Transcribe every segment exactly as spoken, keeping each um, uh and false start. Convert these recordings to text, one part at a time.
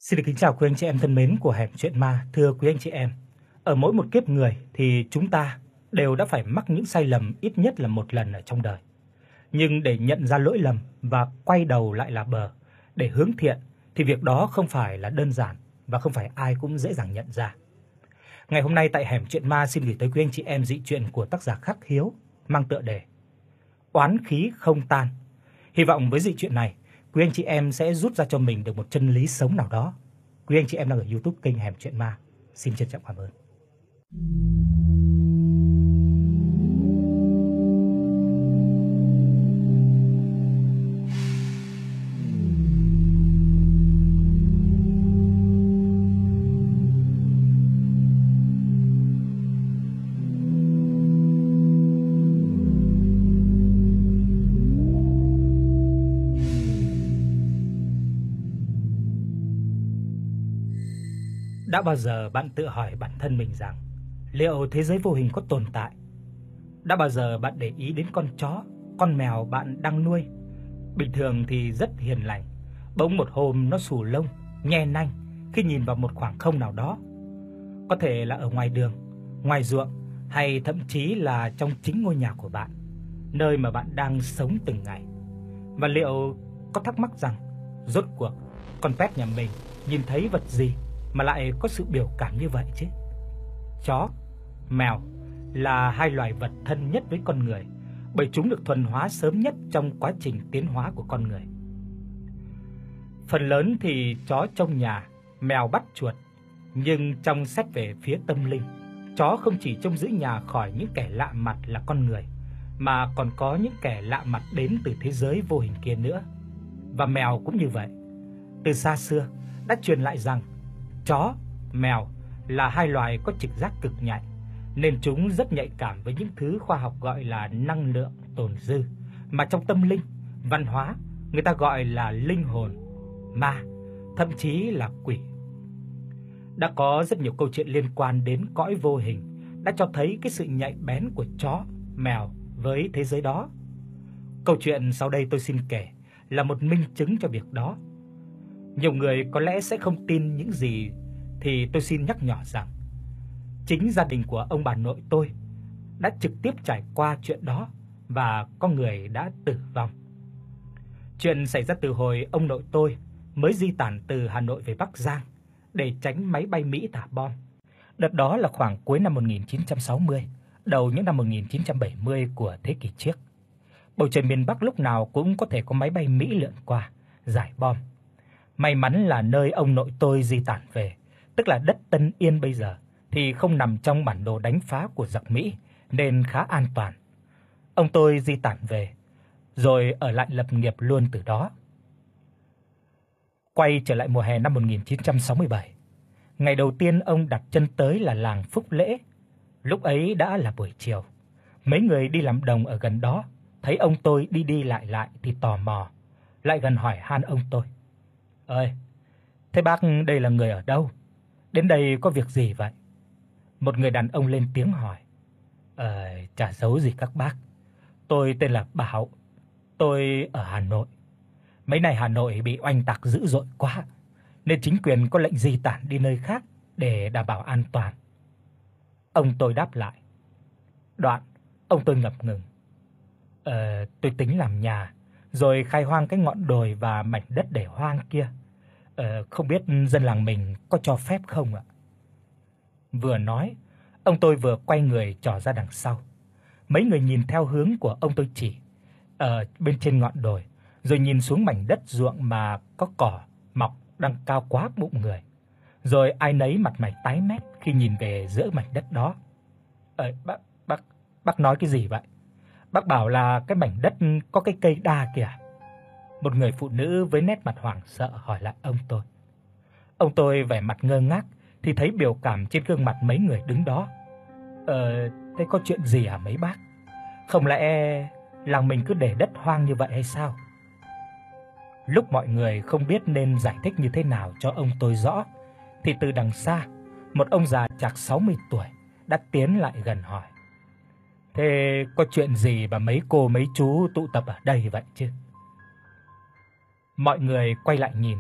Xin được kính chào quý anh chị em thân mến của Hẻm Chuyện Ma. Thưa quý anh chị em, ở mỗi một kiếp người thì chúng ta đều đã phải mắc những sai lầm ít nhất là một lần ở trong đời. Nhưng để nhận ra lỗi lầm và quay đầu lại là bờ để hướng thiện thì việc đó không phải là đơn giản và không phải ai cũng dễ dàng nhận ra. Ngày hôm nay tại Hẻm Chuyện Ma xin gửi tới quý anh chị em dị truyện của tác giả Khắc Hiếu mang tựa đề Oán khí không tan. Hy vọng với dị truyện này, quý anh chị em sẽ rút ra cho mình được một chân lý sống nào đó. Quý anh chị em đang ở YouTube kênh Hẻm Chuyện Ma, xin trân trọng cảm ơn. Đã bao giờ bạn tự hỏi bản thân mình rằng liệu thế giới vô hình có tồn tại? Đã bao giờ bạn để ý đến con chó, con mèo bạn đang nuôi? Bình thường thì rất hiền lành, bỗng một hôm nó xù lông, nhe nanh khi nhìn vào một khoảng không nào đó. Có thể là ở ngoài đường, ngoài ruộng hay thậm chí là trong chính ngôi nhà của bạn, nơi mà bạn đang sống từng ngày. Và liệu có thắc mắc rằng rốt cuộc con pet nhà mình nhìn thấy vật gì mà lại có sự biểu cảm như vậy chứ? Chó, mèo là hai loài vật thân nhất với con người, bởi chúng được thuần hóa sớm nhất trong quá trình tiến hóa của con người. Phần lớn thì chó trông nhà, mèo bắt chuột, nhưng trong xét về phía tâm linh, chó không chỉ trông giữ nhà khỏi những kẻ lạ mặt là con người, mà còn có những kẻ lạ mặt đến từ thế giới vô hình kia nữa. Và mèo cũng như vậy. Từ xa xưa đã truyền lại rằng chó, mèo là hai loài có trực giác cực nhạy, nên chúng rất nhạy cảm với những thứ khoa học gọi là năng lượng tồn dư, mà trong tâm linh, văn hóa người ta gọi là linh hồn, ma, thậm chí là quỷ. Đã có rất nhiều câu chuyện liên quan đến cõi vô hình đã cho thấy cái sự nhạy bén của chó, mèo với thế giới đó. Câu chuyện sau đây tôi xin kể là một minh chứng cho việc đó. Nhiều người có lẽ sẽ không tin những gì thì tôi xin nhắc nhở rằng chính gia đình của ông bà nội tôi đã trực tiếp trải qua chuyện đó và có người đã tử vong. Chuyện xảy ra từ hồi ông nội tôi mới di tản từ Hà Nội về Bắc Giang để tránh máy bay Mỹ thả bom. Đợt đó là khoảng cuối năm một nghìn chín trăm sáu mươi, đầu những năm một nghìn chín trăm bảy mươi của thế kỷ trước. Bầu trời miền Bắc lúc nào cũng có thể có máy bay Mỹ lượn qua, rải bom. May mắn là nơi ông nội tôi di tản về, tức là đất Tân Yên bây giờ, thì không nằm trong bản đồ đánh phá của giặc Mỹ nên khá an toàn. Ông tôi di tản về rồi ở lại lập nghiệp luôn từ đó. Quay trở lại mùa hè năm một nghìn chín trăm sáu mươi bảy, ngày đầu tiên ông đặt chân tới là làng Phúc Lễ. Lúc ấy đã là buổi chiều. Mấy người đi làm đồng ở gần đó thấy ông tôi đi đi lại lại thì tò mò, lại gần hỏi han ông tôi: "Ơi, thế bác đây là người ở đâu? Đến đây có việc gì vậy?" Một người đàn ông lên tiếng hỏi: "Ờ, chả giấu gì các bác. Tôi tên là Bảo. Tôi ở Hà Nội. Mấy này Hà Nội bị oanh tạc dữ dội quá, nên chính quyền có lệnh di tản đi nơi khác để đảm bảo an toàn." Ông tôi đáp lại. Đoạn, ông tôi ngập ngừng: "Ờ, tôi tính làm nhà, rồi khai hoang cái ngọn đồi và mảnh đất để hoang kia. Ờ, không biết dân làng mình có cho phép không ạ?" Vừa nói, ông tôi vừa quay người trỏ ra đằng sau. Mấy người nhìn theo hướng của ông tôi chỉ, ở bên trên ngọn đồi, rồi nhìn xuống mảnh đất ruộng mà có cỏ mọc đang cao quá bụng người. Rồi ai nấy mặt mày tái mét khi nhìn về giữa mảnh đất đó. "Ờ, bác bác bác nói cái gì vậy? Bác bảo là cái mảnh đất có cái cây đa kìa." Một người phụ nữ với nét mặt hoảng sợ hỏi lại ông tôi. Ông tôi vẻ mặt ngơ ngác thì thấy biểu cảm trên gương mặt mấy người đứng đó. "Ờ, thế có chuyện gì hả mấy bác? Không lẽ làng mình cứ để đất hoang như vậy hay sao?" Lúc mọi người không biết nên giải thích như thế nào cho ông tôi rõ, thì từ đằng xa, một ông già chạc sáu mươi tuổi đã tiến lại gần hỏi: "Thế có chuyện gì mà mấy cô mấy chú tụ tập ở đây vậy chứ?" Mọi người quay lại nhìn,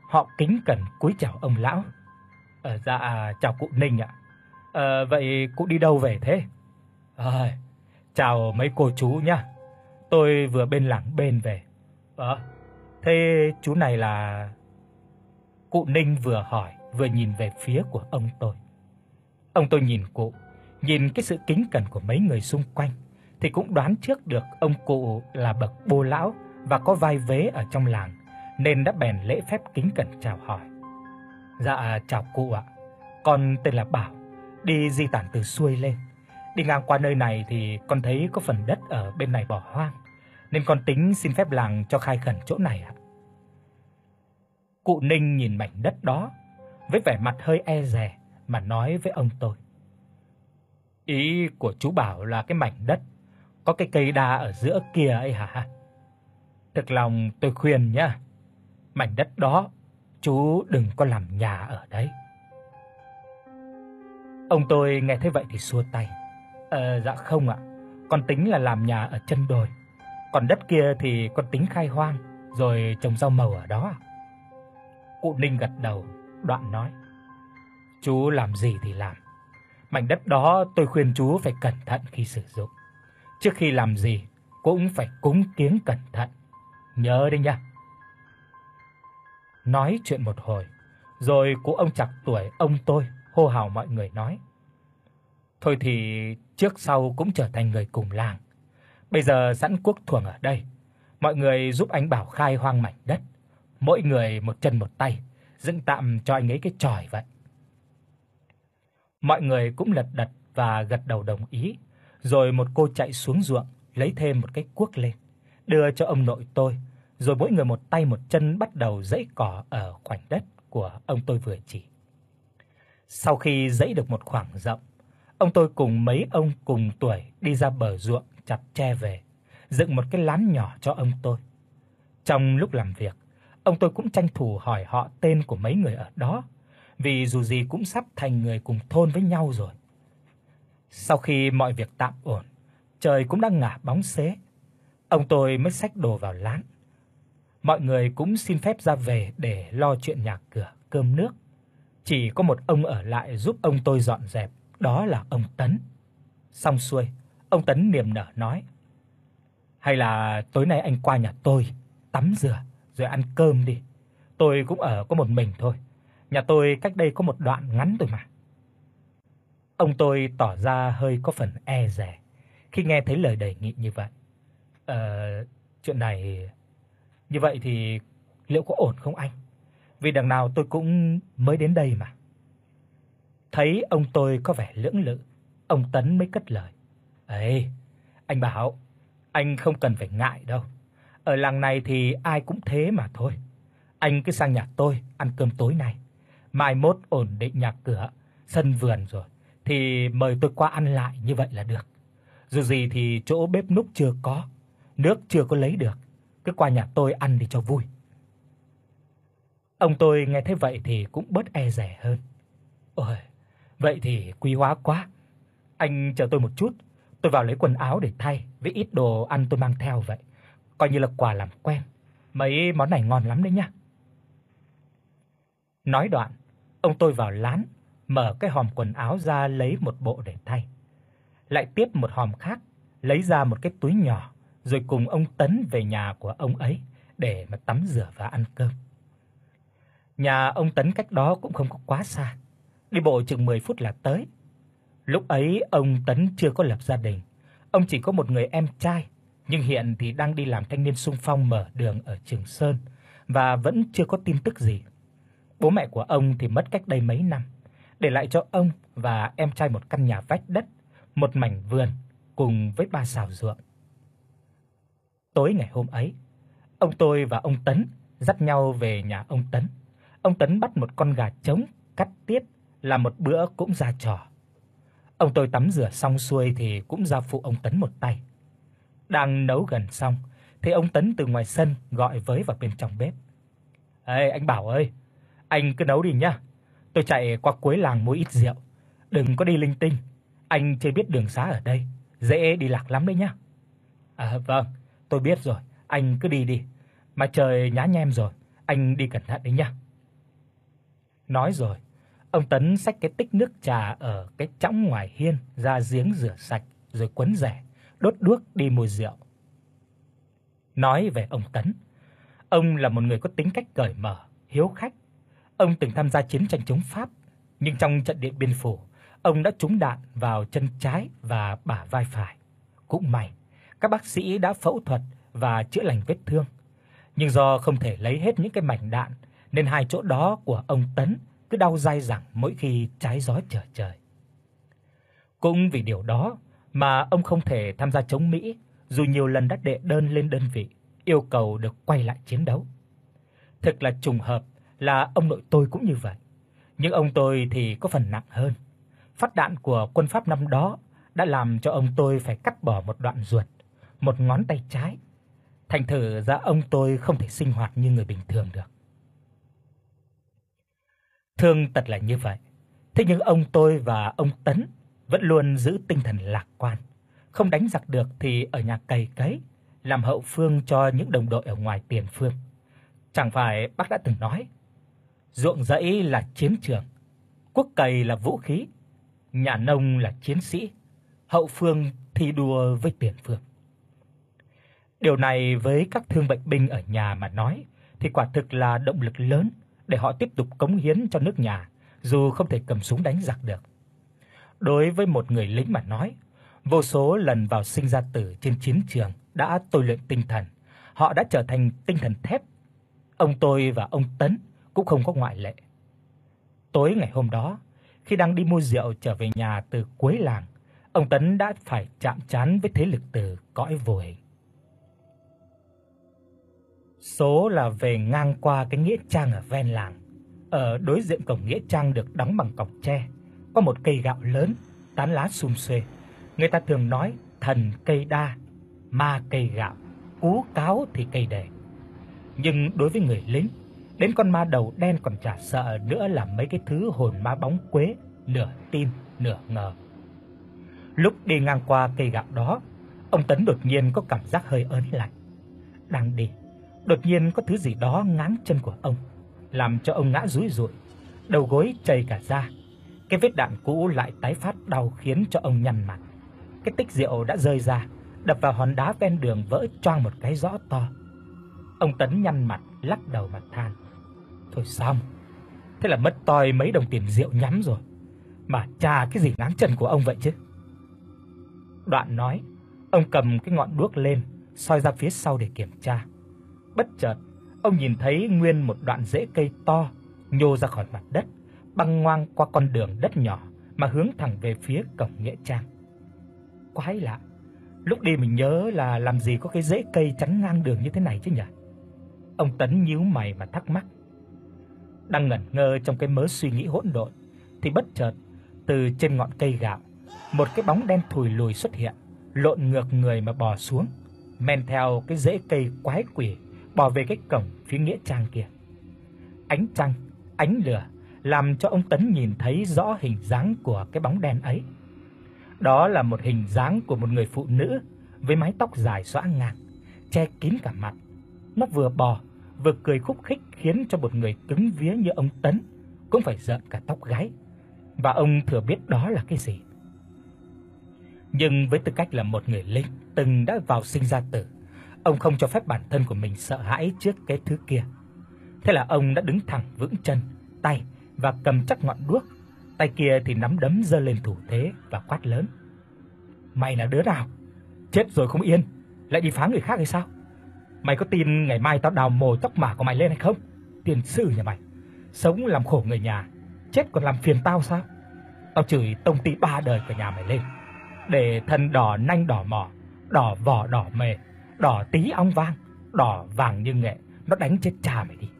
Họ kính cẩn cúi chào ông lão. "Ờ dạ chào cụ Ninh ạ. Ờ vậy cụ đi đâu về thế?" "Ờ, chào mấy cô chú nhá. Tôi vừa bên làng bên về." "Ờ, thế chú này là?" Cụ Ninh vừa hỏi vừa nhìn về phía của ông tôi. Ông tôi nhìn cụ, nhìn cái sự kính cẩn của mấy người xung quanh thì cũng đoán trước được ông cụ là bậc bô lão và có vai vế ở trong làng, nên đã bèn lễ phép kính cẩn chào hỏi. "Dạ chào cụ ạ. Con tên là Bảo, đi di tản từ xuôi lên. Đi ngang qua nơi này thì con thấy có phần đất ở bên này bỏ hoang, nên con tính xin phép làng cho khai khẩn chỗ này ạ." Cụ Ninh nhìn mảnh đất đó với vẻ mặt hơi e dè mà nói với ông tôi: "Ý của chú Bảo là cái mảnh đất có cái cây đa ở giữa kia ấy hả? Thực lòng tôi khuyên nhá, mảnh đất đó chú đừng có làm nhà ở đấy." Ông tôi nghe thế vậy thì xua tay: "Ờ dạ không ạ, con tính là làm nhà ở chân đồi, còn đất kia thì con tính khai hoang rồi trồng rau màu ở đó." Cụ Ninh gật đầu, đoạn nói: "Chú làm gì thì làm. Mảnh đất đó tôi khuyên chú phải cẩn thận khi sử dụng. Trước khi làm gì cũng phải cúng kiếng cẩn thận, nhớ đấy nha." Nói chuyện một hồi, rồi cụ ông trạc tuổi ông tôi hô hào mọi người nói: "Thôi thì trước sau cũng trở thành người cùng làng. Bây giờ sẵn quốc thuồng ở đây, mọi người giúp anh Bảo khai hoang mảnh đất, mỗi người một chân một tay, dựng tạm cho anh ấy cái chòi vậy." Mọi người cũng lật đật và gật đầu đồng ý, rồi một cô chạy xuống ruộng lấy thêm một cái cuốc lên, đưa cho ông nội tôi, rồi mỗi người một tay một chân bắt đầu giẫy cỏ ở khoảnh đất của ông tôi vừa chỉ. Sau khi giẫy được một khoảng rộng, ông tôi cùng mấy ông cùng tuổi đi ra bờ ruộng chặt tre về, dựng một cái lán nhỏ cho ông tôi. Trong lúc làm việc, ông tôi cũng tranh thủ hỏi họ tên của mấy người ở đó, vì dù gì cũng sắp thành người cùng thôn với nhau rồi. Sau khi mọi việc tạm ổn, trời cũng đã ngả bóng xế, ông tôi mới xách đồ vào lán. Mọi người cũng xin phép ra về để lo chuyện nhà cửa, cơm nước. Chỉ có một ông ở lại giúp ông tôi dọn dẹp, đó là ông Tấn. Xong xuôi, ông Tấn niềm nở nói: "Hay là tối nay anh qua nhà tôi tắm rửa rồi ăn cơm đi. Tôi cũng ở có một mình thôi. Nhà tôi cách đây có một đoạn ngắn thôi mà." Ông tôi tỏ ra hơi có phần e dè khi nghe thấy lời đề nghị như vậy. "Ờ, chuyện này như vậy thì liệu có ổn không anh? Vì đằng nào tôi cũng mới đến đây mà." Thấy ông tôi có vẻ lưỡng lự, ông Tấn mới cất lời: "Ấy, anh Bảo, anh không cần phải ngại đâu. Ở làng này thì ai cũng thế mà thôi. Anh cứ sang nhà tôi ăn cơm tối này, mai mốt ổn định nhà cửa, sân vườn rồi thì mời tôi qua ăn lại như vậy là được. Dù gì thì chỗ bếp núc chưa có, nước chưa có lấy được, cứ qua nhà tôi ăn đi cho vui." Ông tôi nghe thế vậy thì cũng bớt e dè hơn. "Ôi, vậy thì quý hóa quá. Anh chờ tôi một chút, tôi vào lấy quần áo để thay với ít đồ ăn tôi mang theo vậy, coi như là quà làm quen. Mấy món này ngon lắm đấy nhá." Nói đoạn, ông tôi vào lán, mở cái hòm quần áo ra lấy một bộ để thay. Lại tiếp một hòm khác, lấy ra một cái túi nhỏ, rồi cùng ông Tấn về nhà của ông ấy để mà tắm rửa và ăn cơm. Nhà ông Tấn cách đó cũng không có quá xa, đi bộ chừng mười phút là tới. Lúc ấy ông Tấn chưa có lập gia đình, ông chỉ có một người em trai, nhưng hiện thì đang đi làm thanh niên xung phong mở đường ở Trường Sơn và vẫn chưa có tin tức gì. Bố mẹ của ông thì mất cách đây mấy năm, để lại cho ông và em trai một căn nhà vách đất, một mảnh vườn cùng với ba sào ruộng. Tối ngày hôm ấy, ông tôi và ông Tấn dắt nhau về nhà ông Tấn. Ông Tấn bắt một con gà trống cắt tiết làm một bữa cũng ra trò. Ông tôi tắm rửa xong xuôi thì cũng ra phụ ông Tấn một tay. Đang nấu gần xong thì ông Tấn từ ngoài sân gọi với vào bên trong bếp: "Ê anh Bảo ơi, anh cứ nấu đi nhá. Tôi chạy qua cuối làng mua ít rượu. Đừng có đi linh tinh, anh chưa biết đường xá ở đây, dễ đi lạc lắm đấy nhá." "À vâng, tôi biết rồi, anh cứ đi đi. Mà trời nhá nhem rồi, anh đi cẩn thận đấy nhá." Nói rồi, ông Tấn xách cái tích nước trà ở cái chõng ngoài hiên ra giếng rửa sạch rồi quấn rẻ, đốt đuốc đi mua rượu. Nói về ông Tấn, ông là một người có tính cách cởi mở, hiếu khách. Ông từng tham gia chiến tranh chống Pháp, nhưng trong trận Điện Biên Phủ, ông đã trúng đạn vào chân trái và bả vai phải. Cũng may, các bác sĩ đã phẫu thuật và chữa lành vết thương, nhưng do không thể lấy hết những cái mảnh đạn nên hai chỗ đó của ông Tấn cứ đau dai dẳng mỗi khi trái gió trở trời. Cũng vì điều đó mà ông không thể tham gia chống Mỹ, dù nhiều lần đã đệ đơn lên đơn vị yêu cầu được quay lại chiến đấu. Thực là trùng hợp là ông nội tôi cũng như vậy, nhưng ông tôi thì có phần nặng hơn. Phát đạn của quân Pháp năm đó đã làm cho ông tôi phải cắt bỏ một đoạn ruột, một ngón tay trái. Thành thử ra ông tôi không thể sinh hoạt như người bình thường được. Thương tật là như vậy, thế nhưng ông tôi và ông Tấn vẫn luôn giữ tinh thần lạc quan, không đánh giặc được thì ở nhà cày cấy, làm hậu phương cho những đồng đội ở ngoài tiền phương. Chẳng phải bác đã từng nói, ruộng rẫy là chiến trường, cuốc cày là vũ khí, nhà nông là chiến sĩ, hậu phương thi đua với tiền phương. Điều này với các thương bệnh binh ở nhà mà nói thì quả thực là động lực lớn để họ tiếp tục cống hiến cho nước nhà, dù không thể cầm súng đánh giặc được. Đối với một người lính mà nói, vô số lần vào sinh ra tử trên chiến trường đã tôi luyện tinh thần, họ đã trở thành tinh thần thép. Ông tôi và ông Tấn cũng không có ngoại lệ. Tối ngày hôm đó, khi đang đi mua rượu trở về nhà từ cuối làng, ông Tấn đã phải chạm trán với thế lực từ cõi vô hình. Số là về ngang qua cái nghĩa trang ở ven làng. Ở đối diện cổng nghĩa trang được đóng bằng cọc tre, có một cây gạo lớn, tán lá sum xuê. Người ta thường nói thần cây đa, ma cây gạo, cú cáo thì cây đề. Nhưng đối với người lính, đến con ma đầu đen còn chả sợ nữa là mấy cái thứ hồn ma bóng quế, nửa tin nửa ngờ. Lúc đi ngang qua cây gạo đó, ông Tấn đột nhiên có cảm giác hơi ớn lạnh. Đang đi, đột nhiên có thứ gì đó ngáng chân của ông, làm cho ông ngã rúi rụi, đầu gối chảy cả da. Cái vết đạn cũ lại tái phát đau khiến cho ông nhăn mặt. Cái tích rượu đã rơi ra, đập vào hòn đá ven đường vỡ choang một cái rõ to. Ông Tấn nhăn mặt, lắc đầu mà than: "Thôi xong, thế là mất toi mấy đồng tiền rượu nhắm rồi. Mà chà cái gì ngáng chân của ông vậy chứ?" Đoạn nói, ông cầm cái ngọn đuốc lên, soi ra phía sau để kiểm tra. Bất chợt, ông nhìn thấy nguyên một đoạn rễ cây to nhô ra khỏi mặt đất, băng ngoang qua con đường đất nhỏ mà hướng thẳng về phía cổng nghĩa trang. Quái lạ, lúc đi mình nhớ là làm gì có cái rễ cây chắn ngang đường như thế này chứ nhỉ? Ông Tấn nhíu mày mà thắc mắc. Đang ngẩn ngơ trong cái mớ suy nghĩ hỗn độn thì bất chợt từ trên ngọn cây gạo, một cái bóng đen thùi lùi xuất hiện, lộn ngược người mà bò xuống, men theo cái rễ cây quái quỷ bò về cái cổng phía nghĩa trang kia. Ánh trăng, ánh lửa làm cho ông Tấn nhìn thấy rõ hình dáng của cái bóng đen ấy. Đó là một hình dáng của một người phụ nữ với mái tóc dài xõa ngang, che kín cả mặt. Nó vừa bò vừa cười khúc khích khiến cho một người cứng vía như ông Tấn cũng phải rợn cả tóc gáy. Và ông thừa biết đó là cái gì. Nhưng với tư cách là một người lính từng đã vào sinh ra tử, ông không cho phép bản thân của mình sợ hãi trước cái thứ kia. Thế là ông đã đứng thẳng vững chân, tay và cầm chắc ngọn đuốc, tay kia thì nắm đấm giơ lên thủ thế và quát lớn: "Mày là đứa nào? Chết rồi không yên, lại đi phá người khác hay sao? Mày có tin ngày mai tao đào mồi tóc mả của mày lên hay không? Tiền sư nhà mày, sống làm khổ người nhà, chết còn làm phiền tao sao? Tao chửi tông tí ba đời của nhà mày lên, để thân đỏ nanh đỏ mỏ, đỏ vỏ đỏ mề, đỏ tí ong vang, đỏ vàng như nghệ, nó đánh chết cha mày đi."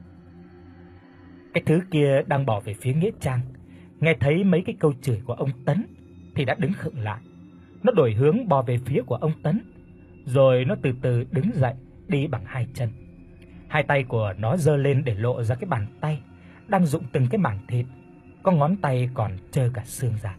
Cái thứ kia đang bỏ về phía nghĩa trang, nghe thấy mấy cái câu chửi của ông Tấn thì đã đứng khựng lại. Nó đổi hướng bò về phía của ông Tấn, rồi nó từ từ đứng dậy đi bằng hai chân. Hai tay của nó giơ lên để lộ ra cái bàn tay đang rụng từng cái mảng thịt, có ngón tay còn trơ cả xương ra.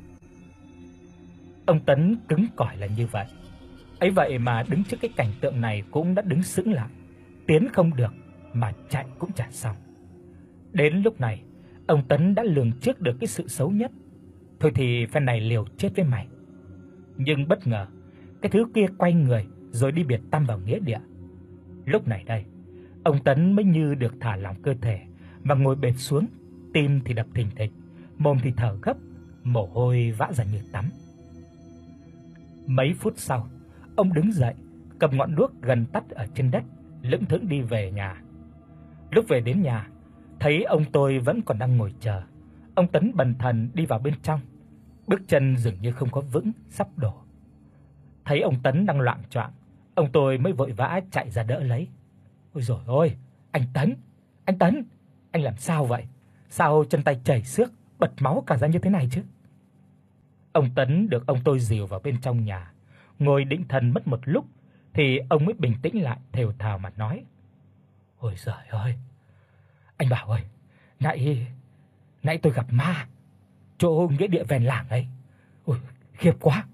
Ông Tấn cứng cỏi là như vậy. Ấy vậy mà đứng trước cái cảnh tượng này cũng đã đứng sững lại, tiến không được mà chạy cũng chả xong. Đến lúc này, Ông Tấn đã lường trước được cái sự xấu nhất. Thôi thì phen này liều chết với mày. Nhưng bất ngờ, cái thứ kia quay người rồi đi biệt tăm vào nghĩa địa. Lúc này đây, ông Tấn mới như được thả lỏng cơ thể và ngồi bệt xuống, tim thì đập thình thịch, mồm thì thở gấp, mồ hôi vã ra như tắm. Mấy phút sau, ông đứng dậy, cầm ngọn đuốc gần tắt ở trên đất, lững thững đi về nhà. Lúc về đến nhà, thấy ông tôi vẫn còn đang ngồi chờ. Ông Tấn bần thần đi vào bên trong, bước chân dường như không có vững, sắp đổ. Thấy ông Tấn đang loạng choạng, ông tôi mới vội vã chạy ra đỡ lấy. Ôi giời ơi, anh Tấn, anh Tấn, anh làm sao vậy? Sao chân tay chảy xước, bật máu cả ra như thế này chứ? Ông Tấn được ông tôi dìu vào bên trong nhà, ngồi định thần mất một lúc thì ông mới bình tĩnh lại, thều thào mà nói: "Ôi giời ơi, anh Bảo ơi, nãy nãy tôi gặp ma chỗ nghĩa địa ven làng ấy. Ôi, khiếp quá."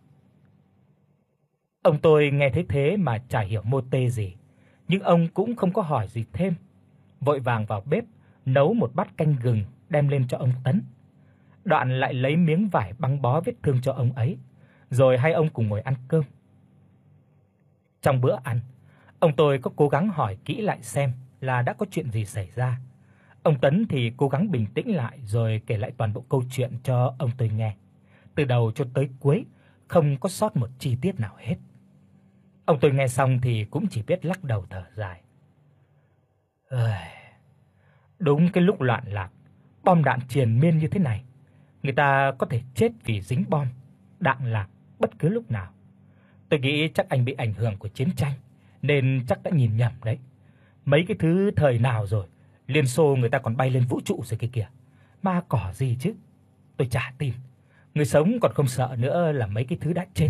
Ông tôi nghe thấy thế mà chả hiểu mô tê gì, nhưng ông cũng không có hỏi gì thêm, vội vàng vào bếp nấu một bát canh gừng đem lên cho ông Tấn. Đoạn lại lấy miếng vải băng bó vết thương cho ông ấy, rồi hai ông cùng ngồi ăn cơm. Trong bữa ăn, ông tôi có cố gắng hỏi kỹ lại xem là đã có chuyện gì xảy ra. Ông Tấn thì cố gắng bình tĩnh lại rồi kể lại toàn bộ câu chuyện cho ông tôi nghe, từ đầu cho tới cuối, không có sót một chi tiết nào hết. Ông tôi nghe xong thì cũng chỉ biết lắc đầu thở dài. Ơi, đúng cái lúc loạn lạc, bom đạn triền miên như thế này, người ta có thể chết vì dính bom, đạn lạc bất cứ lúc nào. Tôi nghĩ chắc anh bị ảnh hưởng của chiến tranh nên chắc đã nhìn nhầm đấy. Mấy cái thứ thời nào rồi, Liên Xô người ta còn bay lên vũ trụ rồi kia kìa. Ma cỏ gì chứ? Tôi chả tin. Người sống còn không sợ nữa là mấy cái thứ đã chết.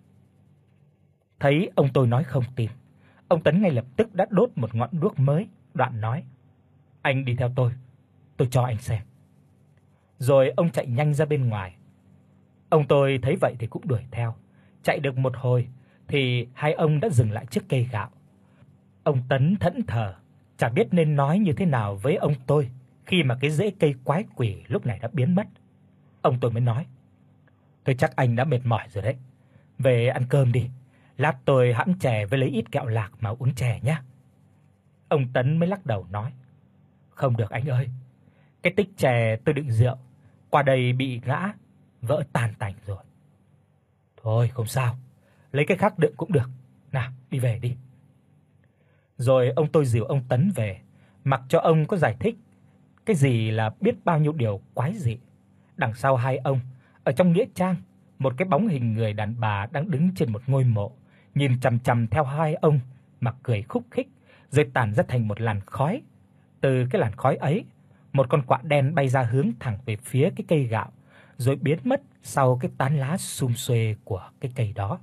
Thấy ông tôi nói không tin, ông Tấn ngay lập tức đã đốt một ngọn đuốc mới, đoạn nói: "Anh đi theo tôi, tôi cho anh xem." Rồi ông chạy nhanh ra bên ngoài. Ông tôi thấy vậy thì cũng đuổi theo. Chạy được một hồi thì hai ông đã dừng lại trước cây gạo. Ông Tấn thẫn thờ, chả biết nên nói như thế nào với ông tôi khi mà cái rễ cây quái quỷ lúc này đã biến mất. Ông tôi mới nói: "Tôi chắc anh đã mệt mỏi rồi đấy. Về ăn cơm đi. Lát tôi hãm chè với lấy ít kẹo lạc mà uống chè nhé." Ông Tấn mới lắc đầu nói: "Không được anh ơi. Cái tích chè tôi đựng rượu qua đây bị ngã, vỡ tan tành rồi." "Thôi không sao, lấy cái khác đựng cũng được. Nào, đi về đi." Rồi ông tôi dìu ông Tấn về, mặc cho ông có giải thích cái gì là biết bao nhiêu điều quái dị. Đằng sau hai ông, ở trong nghĩa trang, một cái bóng hình người đàn bà đang đứng trên một ngôi mộ, nhìn chằm chằm theo hai ông mà cười khúc khích, rồi tản ra thành một làn khói. Từ cái làn khói ấy, một con quạ đen bay ra hướng thẳng về phía cái cây gạo, rồi biến mất sau cái tán lá sum xuê của cái cây đó.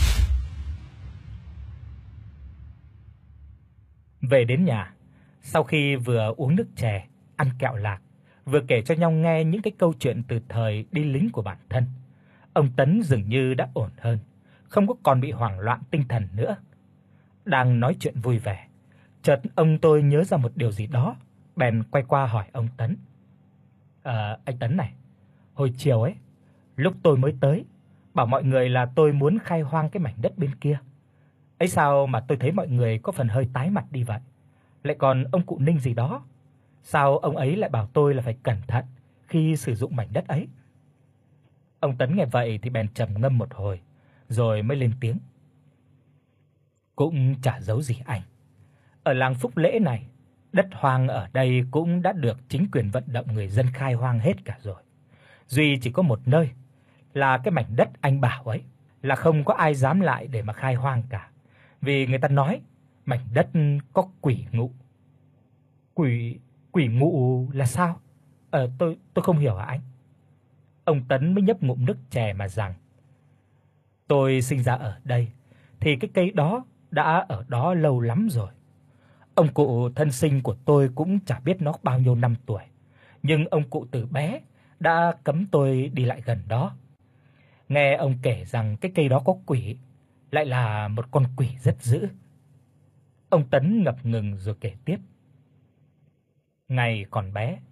Về đến nhà, sau khi vừa uống nước chè, ăn kẹo lạc, vừa kể cho nhau nghe những cái câu chuyện từ thời đi lính của bản thân, ông Tấn dường như đã ổn hơn, không có còn bị hoảng loạn tinh thần nữa. Đang nói chuyện vui vẻ, chợt ông tôi nhớ ra một điều gì đó, bèn quay qua hỏi ông Tấn: "Ờ, anh Tấn này, hồi chiều ấy, lúc tôi mới tới, bảo mọi người là tôi muốn khai hoang cái mảnh đất bên kia. Ấy sao mà tôi thấy mọi người có phần hơi tái mặt đi vậy? Lại còn ông cụ Ninh gì đó, sao ông ấy lại bảo tôi là phải cẩn thận khi sử dụng mảnh đất ấy?" Ông Tấn nghe vậy thì bèn trầm ngâm một hồi, rồi mới lên tiếng: "Cũng chả giấu gì anh. Ở làng Phúc Lễ này, đất hoang ở đây cũng đã được chính quyền vận động người dân khai hoang hết cả rồi. Duy chỉ có một nơi là cái mảnh đất anh bảo ấy là không có ai dám lại để mà khai hoang cả, vì người ta nói mảnh đất có quỷ ngụ." "Quỷ quỷ ngụ là sao? Ờ tôi tôi không hiểu hả anh?" Ông Tấn mới nhấp ngụm nước chè mà rằng: "Tôi sinh ra ở đây thì cái cây đó đã ở đó lâu lắm rồi. Ông cụ thân sinh của tôi cũng chả biết nó bao nhiêu năm tuổi, nhưng ông cụ từ bé đã cấm tôi đi lại gần đó. Nghe ông kể rằng cái cây đó có quỷ, lại là một con quỷ rất dữ." Ông Tấn ngập ngừng rồi kể tiếp: "Ngày còn bé,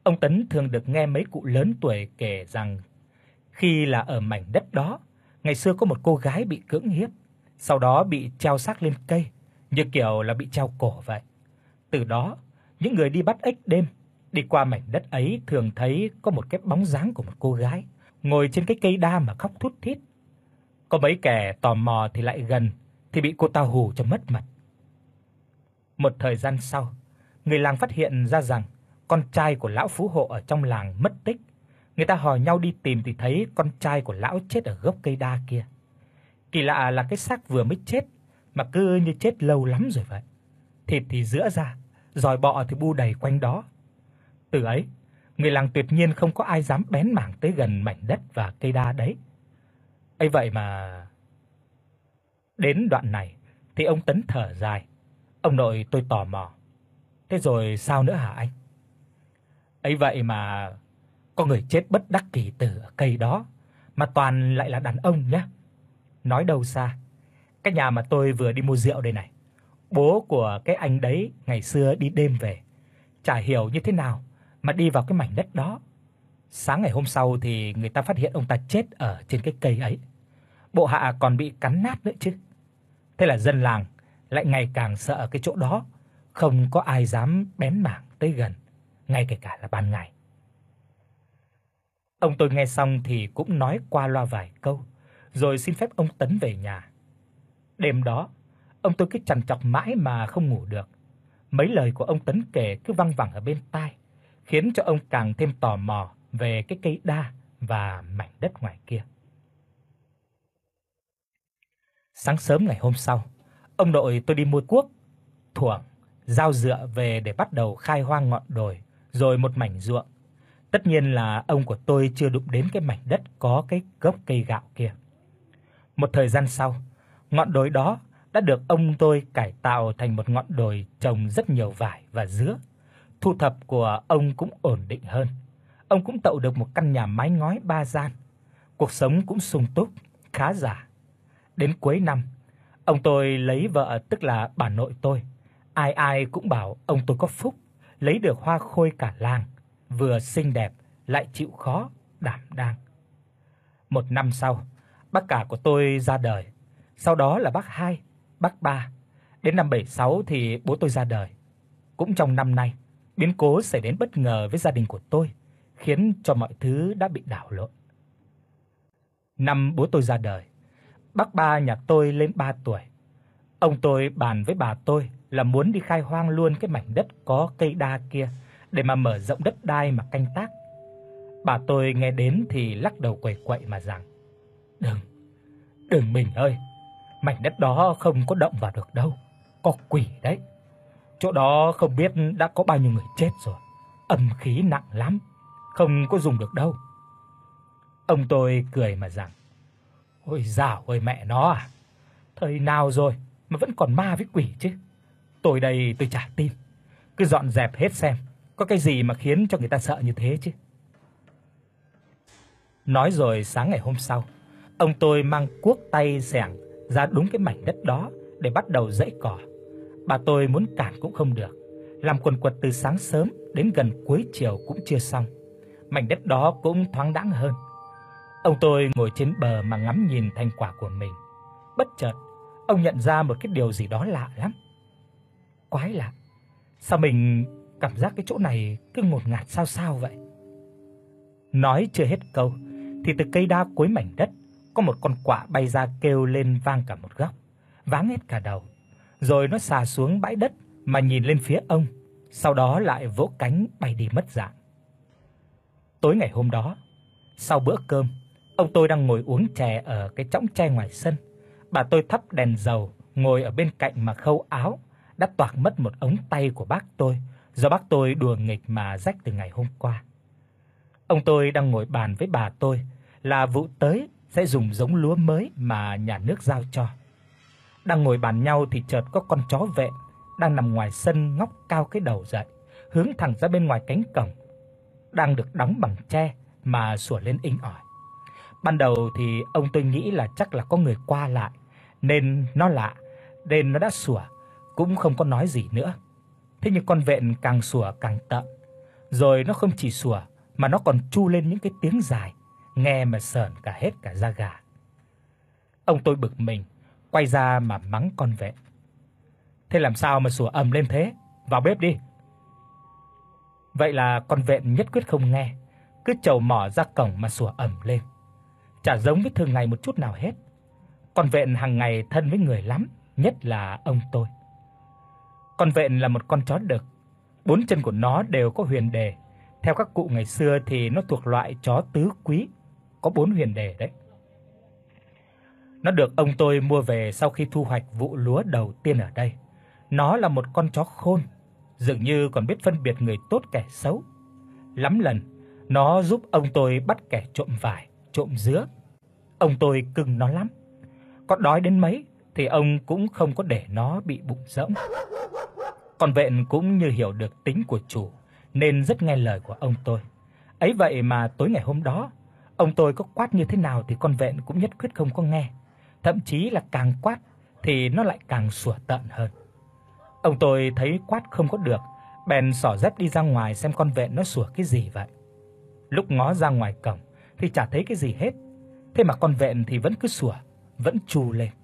Ông Tấn thường được nghe mấy cụ lớn tuổi kể rằng khi là ở mảnh đất đó, ngày xưa có một cô gái bị cưỡng hiếp, sau đó bị treo xác lên cây, như kiểu là bị treo cổ vậy. Từ đó, những người đi bắt ếch đêm đi qua mảnh đất ấy thường thấy có một cái bóng dáng của một cô gái ngồi trên cái cây đa mà khóc thút thít. Có mấy kẻ tò mò thì lại gần thì bị cô ta hù cho mất mật. Một thời gian sau, người làng phát hiện ra rằng con trai của lão phú hộ ở trong làng mất tích. Người ta hò nhau đi tìm thì thấy con trai của lão chết ở gốc cây đa kia. Kỳ lạ là cái xác vừa mới chết mà cứ như chết lâu lắm rồi vậy. Thịt thì rữa ra, giòi bọ thì bu đầy quanh đó. Từ ấy, người làng tuyệt nhiên không có ai dám bén mảng tới gần mảnh đất và cây đa đấy. Ấy vậy mà đến đoạn này thì ông Tấn thở dài. Ông nội tôi tò mò. Thế rồi sao nữa hả anh? Ấy vậy mà có người chết bất đắc kỳ tử ở cây đó, mà toàn lại là đàn ông nhá. Nói đâu xa, cái nhà mà tôi vừa đi mua rượu đây này, bố của cái anh đấy ngày xưa đi đêm về, chả hiểu như thế nào mà đi vào cái mảnh đất đó. Sáng ngày hôm sau thì người ta phát hiện ông ta chết ở trên cái cây ấy. Bộ hạ còn bị cắn nát nữa chứ. Thế là dân làng lại ngày càng sợ cái chỗ đó, không có ai dám bén mảng tới gần, ngay kể cả là ban ngày. Ông tôi nghe xong thì cũng nói qua loa vài câu, rồi xin phép ông Tấn về nhà. Đêm đó, ông tôi cứ trằn trọc mãi mà không ngủ được. Mấy lời của ông Tấn kể cứ văng vẳng ở bên tai, khiến cho ông càng thêm tò mò về cái cây đa và mảnh đất ngoài kia. Sáng sớm ngày hôm sau, ông nội tôi đi mua cuốc, thuổng, dao dựa về để bắt đầu khai hoang ngọn đồi rồi một mảnh ruộng. Tất nhiên là ông của tôi chưa đụng đến cái mảnh đất có cái gốc cây gạo kia. Một thời gian sau, ngọn đồi đó đã được ông tôi cải tạo thành một ngọn đồi trồng rất nhiều vải và dứa. Thu nhập của ông cũng ổn định hơn. Ông cũng tậu được một căn nhà mái ngói ba gian. Cuộc sống cũng sung túc, khá giả. Đến cuối năm, ông tôi lấy vợ, tức là bà nội tôi. Ai ai cũng bảo ông tôi có phúc, lấy được hoa khôi cả làng, vừa xinh đẹp lại chịu khó, đảm đang. Một năm sau, bác cả của tôi ra đời, sau đó là bác hai, bác ba. Đến năm bảy sáu thì bố tôi ra đời. Cũng trong năm nay, biến cố xảy đến bất ngờ với gia đình của tôi, khiến cho mọi thứ đã bị đảo lộn. Năm bố tôi ra đời, bác ba nhà tôi lên ba tuổi. Ông tôi bàn với bà tôi là muốn đi khai hoang luôn cái mảnh đất có cây đa kia để mà mở rộng đất đai mà canh tác. Bà tôi nghe đến thì lắc đầu quẩy quậy mà rằng: "Đừng, đừng mình ơi, mảnh đất đó không có động vào được đâu, có quỷ đấy. Chỗ đó không biết đã có bao nhiêu người chết rồi, âm khí nặng lắm, không có dùng được đâu." Ông tôi cười mà rằng: "Ôi dạo ơi mẹ nó à, thời nào rồi mà vẫn còn ma với quỷ chứ. Tôi đây tôi chả tin. Cứ dọn dẹp hết xem, có cái gì mà khiến cho người ta sợ như thế chứ." Nói rồi sáng ngày hôm sau, ông tôi mang cuốc tay xẻng ra đúng cái mảnh đất đó để bắt đầu giẫy cỏ. Bà tôi muốn cản cũng không được, làm quần quật từ sáng sớm đến gần cuối chiều cũng chưa xong. Mảnh đất đó cũng thoáng đãng hơn. Ông tôi ngồi trên bờ mà ngắm nhìn thành quả của mình. Bất chợt, ông nhận ra một cái điều gì đó lạ lắm. Quái lạ, sao mình cảm giác cái chỗ này cứ ngột ngạt sao sao vậy? Nói chưa hết câu thì từ cây đa cuối mảnh đất có một con quạ bay ra kêu lên vang cả một góc, váng hết cả đầu. Rồi nó xà xuống bãi đất mà nhìn lên phía ông, sau đó lại vỗ cánh bay đi mất dạng. Tối ngày hôm đó, sau bữa cơm, ông tôi đang ngồi uống chè ở cái chõng tre ngoài sân. Bà tôi thắp đèn dầu, ngồi ở bên cạnh mà khâu áo, đã toạc mất một ống tay của bác tôi, do bác tôi đùa nghịch mà rách từ ngày hôm qua. Ông tôi đang ngồi bàn với bà tôi là vụ tới sẽ dùng giống lúa mới mà nhà nước giao cho. Đang ngồi bàn nhau thì chợt có con chó vệ đang nằm ngoài sân ngóc cao cái đầu dậy, hướng thẳng ra bên ngoài cánh cổng, đang được đóng bằng tre mà sủa lên inh ỏi. Ban đầu thì ông tôi nghĩ là chắc là có người qua lại, nên nó lạ, nên nó đã sủa, cũng không có nói gì nữa. Thế nhưng con vẹn càng sủa càng tợn, Rồi nó không chỉ sủa mà nó còn tru lên những cái tiếng dài, nghe mà sởn cả hết cả da gà. Ông tôi bực mình, quay ra mà mắng con vẹn. Thế làm sao mà sủa ầm lên thế? Vào bếp đi. Vậy là con vẹn nhất quyết không nghe, cứ trầu mỏ ra cổng mà sủa ầm lên. Chả giống với thường ngày một chút nào hết. Con vẹn hàng ngày thân với người lắm, nhất là ông tôi. Con vẹn là một con chó đực, bốn chân của nó đều có huyền đề. Theo các cụ ngày xưa thì nó thuộc loại chó tứ quý, có bốn huyền đề đấy. Nó được ông tôi mua về sau khi thu hoạch vụ lúa đầu tiên ở đây. Nó là một con chó khôn, dường như còn biết phân biệt người tốt kẻ xấu. Lắm lần nó giúp ông tôi bắt kẻ trộm vải, trộm dứa. Ông tôi cưng nó lắm. Có đói đến mấy thì ông cũng không có để nó bị bụng rỗng. Con vẹn cũng như hiểu được tính của chủ nên rất nghe lời của ông tôi. Ấy vậy mà tối ngày hôm đó, ông tôi có quát như thế nào thì con vẹn cũng nhất quyết không có nghe. Thậm chí là càng quát thì nó lại càng sủa tợn hơn. Ông tôi thấy quát không có được, bèn xỏ dép đi ra ngoài xem con vẹn nó sủa cái gì vậy. Lúc ngó ra ngoài cổng thì chả thấy cái gì hết. Thế mà con vẹn thì vẫn cứ sủa, vẫn tru lên.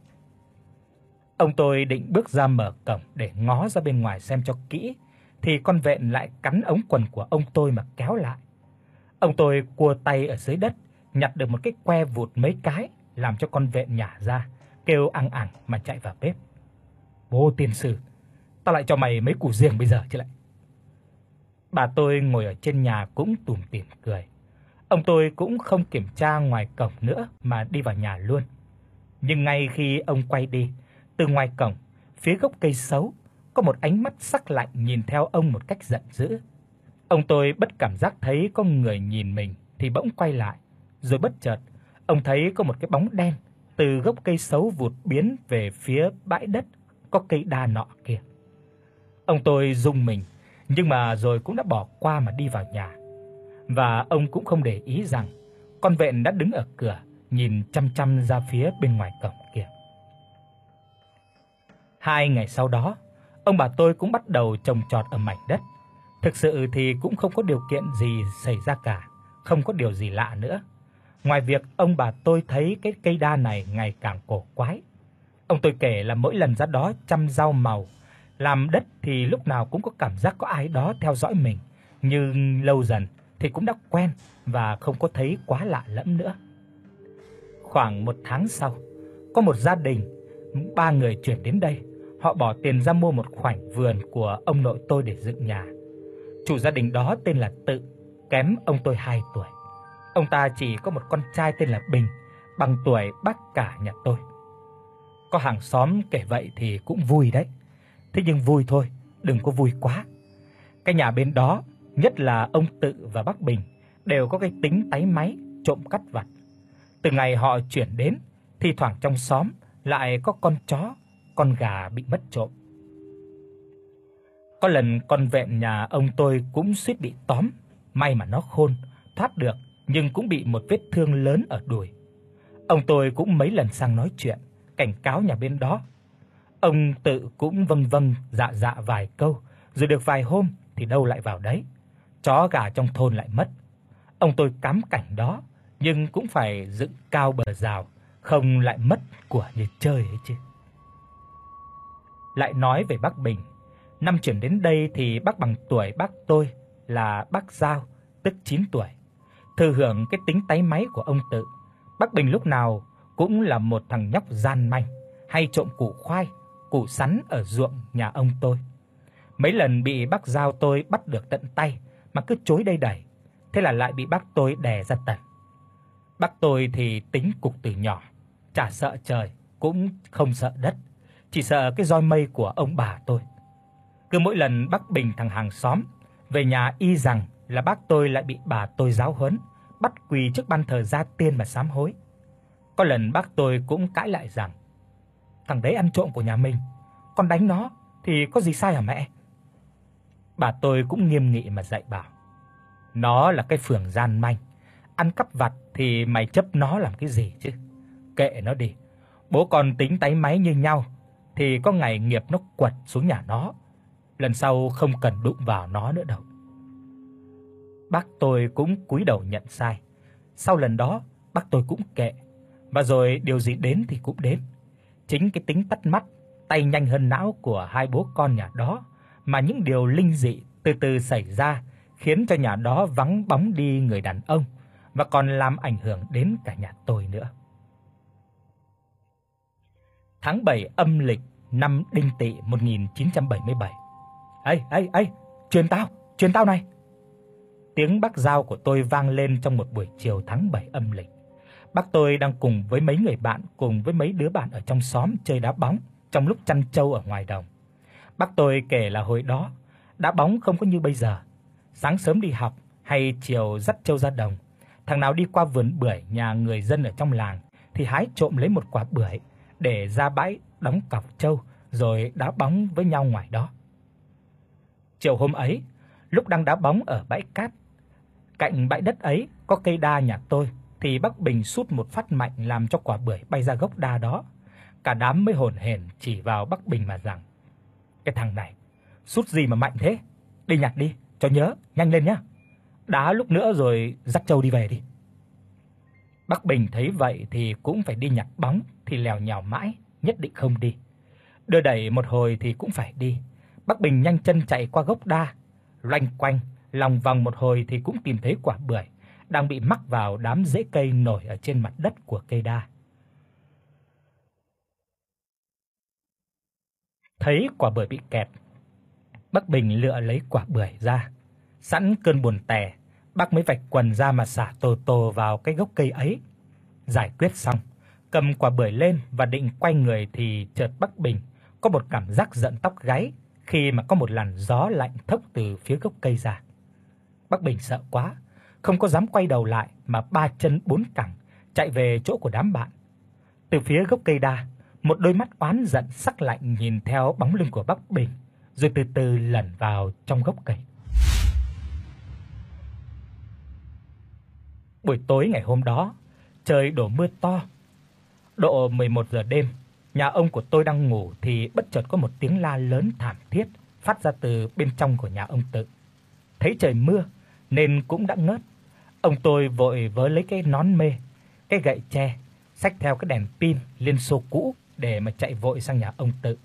Ông tôi định bước ra mở cổng để ngó ra bên ngoài xem cho kỹ thì con vẹn lại cắn ống quần của ông tôi mà kéo lại. Ông tôi cua tay ở dưới đất, nhặt được một cái que vụt mấy cái, làm cho con vẹn nhả ra, kêu ăng ẳng mà chạy vào bếp. Bố tiên sư, tao lại cho mày mấy củ riềng bây giờ chứ lại. Bà tôi ngồi ở trên nhà cũng tủm tỉm cười. Ông tôi cũng không kiểm tra ngoài cổng nữa mà đi vào nhà luôn. Nhưng ngay khi ông quay đi, từ ngoài cổng, phía gốc cây sấu, có một ánh mắt sắc lạnh nhìn theo ông một cách giận dữ. Ông tôi bất cảm giác thấy có người nhìn mình thì bỗng quay lại, rồi bất chợt, ông thấy có một cái bóng đen từ gốc cây sấu vụt biến về phía bãi đất có cây đa nọ kia. Ông tôi rung mình, nhưng mà rồi cũng đã bỏ qua mà đi vào nhà. Và ông cũng không để ý rằng con vẹn đã đứng ở cửa nhìn chăm chăm ra phía bên ngoài cổng kia. Hai ngày sau đó, ông bà tôi cũng bắt đầu trồng trọt ở mảnh đất. Thực sự thì cũng không có điều kiện gì xảy ra cả, không có điều gì lạ nữa. Ngoài việc ông bà tôi thấy cái cây đa này ngày càng cổ quái. Ông tôi kể là mỗi lần ra đó chăm rau màu, làm đất thì lúc nào cũng có cảm giác có ai đó theo dõi mình, nhưng lâu dần thì cũng đã quen và không có thấy quá lạ lẫm nữa. Khoảng một tháng sau, có một gia đình, ba người chuyển đến đây. Họ bỏ tiền ra mua một khoảnh vườn của ông nội tôi để dựng nhà. Chủ gia đình đó tên là Tự, kém ông tôi hai tuổi. Ông ta chỉ có một con trai tên là Bình, bằng tuổi bác cả nhà tôi. Có hàng xóm kể vậy thì cũng vui đấy. Thế nhưng vui thôi, đừng có vui quá. Cái nhà bên đó, nhất là ông Tự và bác Bình, đều có cái tính táy máy, trộm cắt vặt. Từ ngày họ chuyển đến, thi thoảng trong xóm lại có con chó, con gà bị mất trộm. Có lần con vẹn nhà ông tôi cũng suýt bị tóm, may mà nó khôn, thoát được nhưng cũng bị một vết thương lớn ở đùi. Ông tôi cũng mấy lần sang nói chuyện, cảnh cáo nhà bên đó. Ông Tự cũng vâng vâng dạ dạ vài câu, rồi được vài hôm thì đâu lại vào đấy. Chó gà trong thôn lại mất. Ông tôi cám cảnh đó, nhưng cũng phải dựng cao bờ rào, không lại mất của như chơi ấy chứ. Lại nói về bác Bình, năm chuyển đến đây thì bác bằng tuổi bác tôi là bác Giao, tức chín tuổi. Thừa hưởng cái tính táy máy của ông Tự, bác Bình lúc nào cũng là một thằng nhóc gian manh, hay trộm củ khoai, củ sắn ở ruộng nhà ông tôi. Mấy lần bị bác Giao tôi bắt được tận tay mà cứ chối đây đẩy, thế là lại bị bác tôi đè ra tận. Bác tôi thì tính cục từ nhỏ, chả sợ trời cũng không sợ đất, chỉ sợ cái roi mây của ông bà tôi. Cứ mỗi lần bác Bình thằng hàng xóm về nhà y rằng là bác tôi lại bị bà tôi giáo huấn, bắt quỳ trước ban thờ gia tiên mà sám hối. Có lần bác tôi cũng cãi lại rằng thằng đấy ăn trộm của nhà mình, con đánh nó thì có gì sai hả mẹ? Bà tôi cũng nghiêm nghị mà dạy bảo, nó là cái phường gian manh, ăn cắp vặt thì mày chấp nó làm cái gì chứ? Kệ nó đi, bố con tính táy máy như nhau thì có ngày nghiệp nó quật xuống nhà nó, lần sau không cần đụng vào nó nữa đâu. Bác tôi cũng cúi đầu nhận sai. Sau lần đó, bác tôi cũng kệ, và rồi điều gì đến thì cũng đến. Chính cái tính tắt mắt, tay nhanh hơn não của hai bố con nhà đó mà những điều linh dị từ từ xảy ra, khiến cho nhà đó vắng bóng đi người đàn ông và còn làm ảnh hưởng đến cả nhà tôi nữa. Tháng bảy âm lịch năm Đinh Tỵ một nghìn chín trăm bảy mươi bảy. "Ê ê ê, truyền tao, truyền tao này." Tiếng bác dao của tôi vang lên trong một buổi chiều tháng bảy âm lịch. Bác tôi đang cùng với mấy người bạn, cùng với mấy đứa bạn ở trong xóm chơi đá bóng trong lúc chăn trâu ở ngoài đồng. Bác tôi kể là hồi đó, đá bóng không có như bây giờ. Sáng sớm đi học hay chiều dắt trâu ra đồng, thằng nào đi qua vườn bưởi nhà người dân ở trong làng thì hái trộm lấy một quả bưởi để ra bãi đóng cọc trâu rồi đá bóng với nhau ngoài đó. Chiều hôm ấy, lúc đang đá bóng ở bãi cát, cạnh bãi đất ấy có cây đa nhà tôi, thì bác Bình sút một phát mạnh làm cho quả bưởi bay ra gốc đa đó. Cả đám mới hồn hển chỉ vào bác Bình mà rằng: "Cái thằng này, sút gì mà mạnh thế? Đi nhặt đi, cho nhớ, nhanh lên nhá. Đá lúc nữa rồi dắt trâu đi về đi." Bác Bình thấy vậy thì cũng phải đi nhặt bóng, thì lèo nhèo mãi, nhất định không đi. Đưa đẩy một hồi thì cũng phải đi. Bác Bình nhanh chân chạy qua gốc đa, loanh quanh lòng vòng một hồi thì cũng tìm thấy quả bưởi đang bị mắc vào đám rễ cây nổi ở trên mặt đất của cây đa. Thấy quả bưởi bị kẹt, bác Bình lựa lấy quả bưởi ra. Sẵn cơn buồn tẻ, bác mới vạch quần ra mà xả tô tô vào cái gốc cây ấy. Giải quyết xong, cầm quả bưởi lên và định quay người thì chợt bác Bình có một cảm giác giận tóc gáy khi mà có một làn gió lạnh thốc từ phía gốc cây ra. Bác Bình sợ quá, không có dám quay đầu lại mà ba chân bốn cẳng chạy về chỗ của đám bạn. Từ phía gốc cây đa, một đôi mắt oán giận sắc lạnh nhìn theo bóng lưng của bác Bình, rồi từ từ lẩn vào trong gốc cây. Buổi tối ngày hôm đó, trời đổ mưa to. Độ mười một giờ đêm, nhà ông của tôi đang ngủ thì bất chợt có một tiếng la lớn thảm thiết phát ra từ bên trong của nhà ông Tự. Thấy trời mưa nên cũng đã ngớt, ông tôi vội vớ lấy cái nón mê, cái gậy tre, xách theo cái đèn pin Liên Xô cũ để mà chạy vội sang nhà ông Tự.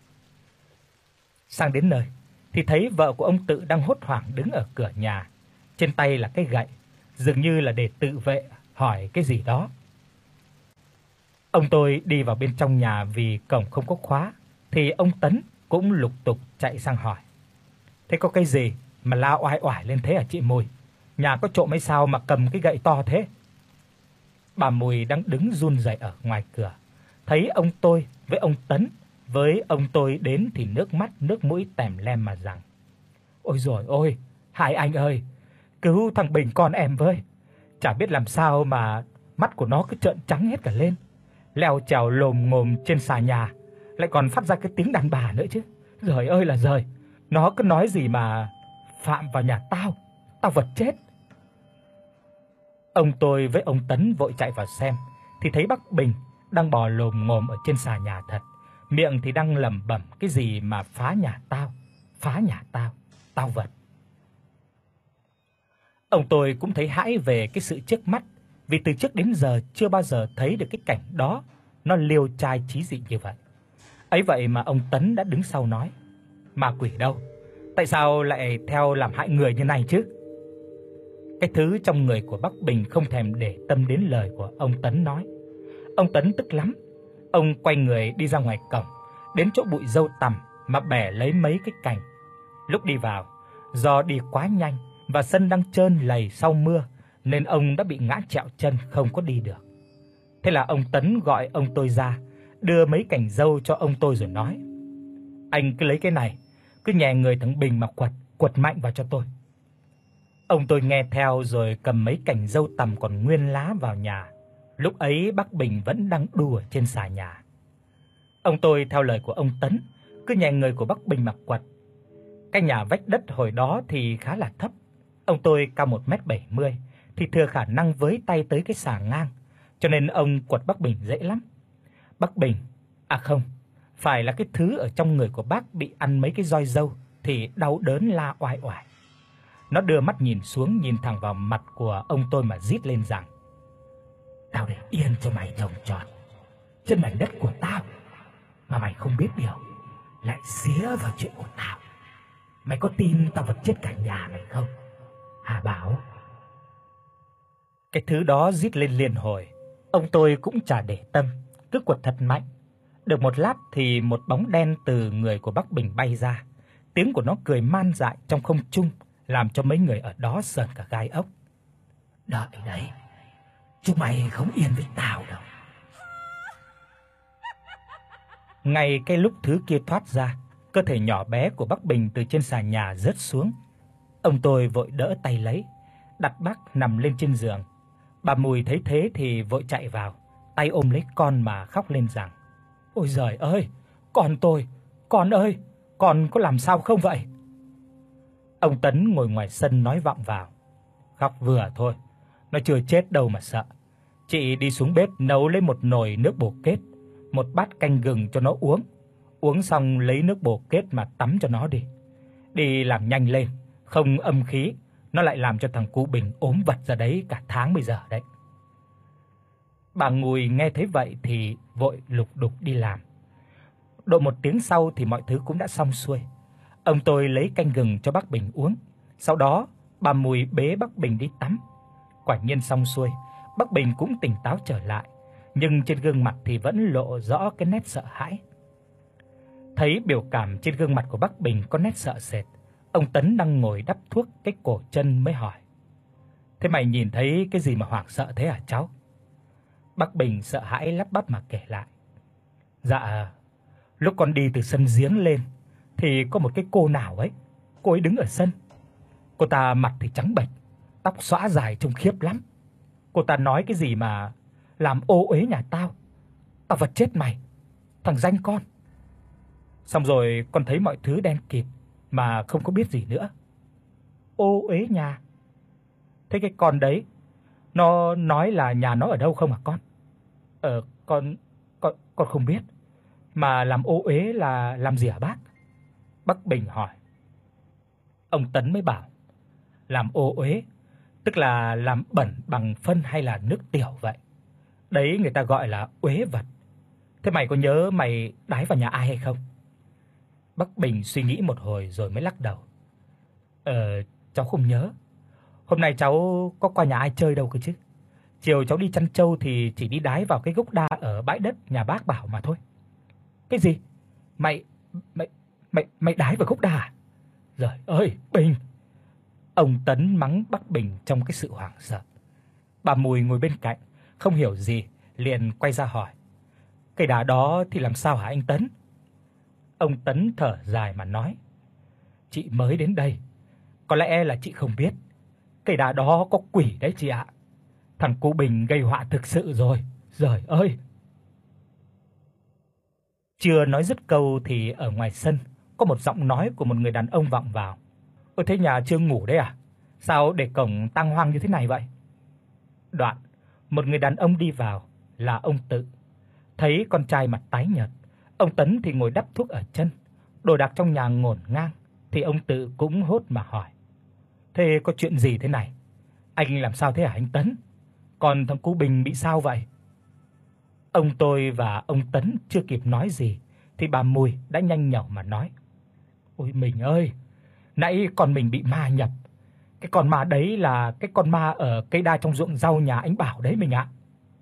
Sang đến nơi thì thấy vợ của ông Tự đang hốt hoảng đứng ở cửa nhà, trên tay là cái gậy, dường như là để tự vệ, hỏi cái gì đó. Ông tôi đi vào bên trong nhà vì cổng không có khóa, thì ông Tấn cũng lục tục chạy sang hỏi: "Thế có cái gì mà la oai oải lên thế hả chị Mùi? Nhà có trộm hay sao mà cầm cái gậy to thế?" Bà Mùi đang đứng run rẩy ở ngoài cửa, thấy ông tôi với ông Tấn với ông tôi đến thì nước mắt nước mũi tèm lem mà rằng: "Ôi giời ơi, hai anh ơi, cứu thằng Bình con em với. Chả biết làm sao mà mắt của nó cứ trợn trắng hết cả lên, leo trèo lồm ngồm trên xà nhà, lại còn phát ra cái tiếng đàn bà nữa chứ. Giời ơi là giời, nó cứ nói gì mà phạm vào nhà tao, tao vật chết." Ông tôi với ông Tấn vội chạy vào xem thì thấy bác Bình đang bò lồm ngồm ở trên xà nhà thật, miệng thì đang lẩm bẩm cái gì mà phá nhà tao, phá nhà tao, tao vật. Ông tôi cũng thấy hãi về cái sự trước mắt, vì từ trước đến giờ chưa bao giờ thấy được cái cảnh đó nó liêu trai chí dị như vậy. Ấy vậy mà ông Tấn đã đứng sau nói: "Ma quỷ đâu? Tại sao lại theo làm hại người như này chứ?" Cái thứ trong người của bác Bình không thèm để tâm đến lời của ông Tấn nói. Ông Tấn tức lắm, ông quay người đi ra ngoài cổng, đến chỗ bụi dâu tằm mà bẻ lấy mấy cái cành. Lúc đi vào, do đi quá nhanh và sân đang trơn lầy sau mưa nên ông đã bị ngã trẹo chân không có đi được. Thế là ông Tấn gọi ông tôi ra, đưa mấy cành dâu cho ông tôi rồi nói: "Anh cứ lấy cái này, cứ nhè người thằng Bình mà quật, quật mạnh vào cho tôi." Ông tôi nghe theo rồi cầm mấy cành dâu tằm còn nguyên lá vào nhà. Lúc ấy bác Bình vẫn đang đu ở trên xà nhà. Ông tôi theo lời của ông Tấn, cứ nhè người của bác Bình mà quật. Cái nhà vách đất hồi đó thì khá là thấp. Ông tôi cao một mét bảy mươi thì thừa khả năng với tay tới cái xà ngang, cho nên ông quật bác Bình dễ lắm. Bác Bình, à không, phải là cái thứ ở trong người của bác bị ăn mấy cái roi dâu thì đau đớn la oai oải. Nó đưa mắt nhìn xuống, nhìn thẳng vào mặt của ông tôi mà rít lên rằng: "Tao để yên cho mày trồng trọt trên mảnh đất của tao, mà mày không biết điều, lại xía vào chuyện của tao. Mày có tin tao vật chết cả nhà mày không, Hà Bảo?" Cái thứ đó rít lên liên hồi, ông tôi cũng chả để tâm, cứ quật thật mạnh. Được một lát thì một bóng đen từ người của Bắc Bình bay ra. Tiếng của nó cười man dại trong không trung, làm cho mấy người ở đó sởn cả gai ốc. "Đợi đấy, chúng mày không yên với tao đâu." Ngay cái lúc thứ kia thoát ra, cơ thể nhỏ bé của Bắc Bình từ trên xà nhà rớt xuống. Ông tôi vội đỡ tay lấy, đặt bác nằm lên trên giường. Bà Mùi thấy thế thì vội chạy vào, tay ôm lấy con mà khóc lên rằng: "Ôi giời ơi, con tôi, con ơi, con có làm sao không vậy?" Ông Tấn ngồi ngoài sân nói vọng vào: "Khóc vừa thôi, nó chưa chết đâu mà sợ. Chị đi xuống bếp nấu lấy một nồi nước bồ kết, một bát canh gừng cho nó uống. Uống xong lấy nước bồ kết mà tắm cho nó đi. Đi làm nhanh lên, không âm khí, nó lại làm cho thằng cu Bình ốm vặt ra đấy cả tháng bây giờ đấy." Bà Ngùi nghe thấy vậy thì vội lục đục đi làm. Độ một tiếng sau thì mọi thứ cũng đã xong xuôi. Ông tôi lấy canh gừng cho bác Bình uống. Sau đó, bà Mùi bế bác Bình đi tắm. Quả nhiên xong xuôi, bác Bình cũng tỉnh táo trở lại, nhưng trên gương mặt thì vẫn lộ rõ cái nét sợ hãi. Thấy biểu cảm trên gương mặt của bác Bình có nét sợ sệt, ông Tấn đang ngồi đắp thuốc cái cổ chân mới hỏi: "Thế mày nhìn thấy cái gì mà hoảng sợ thế hả cháu?" Bác Bình sợ hãi lắp bắp mà kể lại: "Dạ, lúc con đi từ sân giếng lên thì có một cái cô nào ấy, cô ấy đứng ở sân. Cô ta mặt thì trắng bệch, tóc xõa dài trông khiếp lắm. Cô ta nói cái gì mà làm ô uế nhà tao, tao vật chết mày, thằng danh con." Xong rồi con thấy mọi thứ đen kịt mà không có biết gì nữa. Ô uế nhà? Thế cái con đấy nó nói là nhà nó ở đâu không hả con? Ờ con con con không biết. Mà làm ô uế là làm gì hả bác? Bác Bình hỏi. Ông Tấn mới bảo: "Làm ô uế tức là làm bẩn bằng phân hay là nước tiểu vậy. Đấy người ta gọi là uế vật. Thế mày có nhớ mày đái vào nhà ai hay không?" Bác Bình suy nghĩ một hồi rồi mới lắc đầu. Ờ cháu không nhớ. Hôm nay cháu có qua nhà ai chơi đâu cơ chứ. Chiều cháu đi chăn trâu thì chỉ đi đái vào cái gốc đa ở bãi đất nhà bác Bảo mà thôi. Cái gì? Mày mày mày mày đái vào gốc đa à? Giời ơi, Bình. Ông Tấn mắng bác Bình trong cái sự hoảng sợ. Bà Mùi ngồi bên cạnh, không hiểu gì, liền quay ra hỏi: "Cây đá đó thì làm sao hả anh Tấn?" Ông Tấn thở dài mà nói: "Chị mới đến đây, có lẽ là chị không biết. Cây đá đó có quỷ đấy chị ạ. Thằng cu Bình gây họa thực sự rồi. Giời ơi." Chưa nói dứt câu thì ở ngoài sân có một giọng nói của một người đàn ông vọng vào. "Ơ thế nhà chưa ngủ đấy à? Sao để cổng tang hoang như thế này vậy?" Đoạn, một người đàn ông đi vào, là ông Tự. Thấy con trai mặt tái nhợt, ông Tấn thì ngồi đắp thuốc ở chân, đồ đạc trong nhà ngổn ngang, thì ông Tự cũng hốt mà hỏi: "Thế có chuyện gì thế này? Anh làm sao thế hả anh Tấn? Còn thằng cu Bình bị sao vậy?" Ông tôi và ông Tấn chưa kịp nói gì thì bà Mùi đã nhanh nhảu mà nói: "Ôi mình ơi, nãy con mình bị ma nhập. Cái con ma đấy là cái con ma ở cây đa trong ruộng rau nhà anh Bảo đấy mình ạ."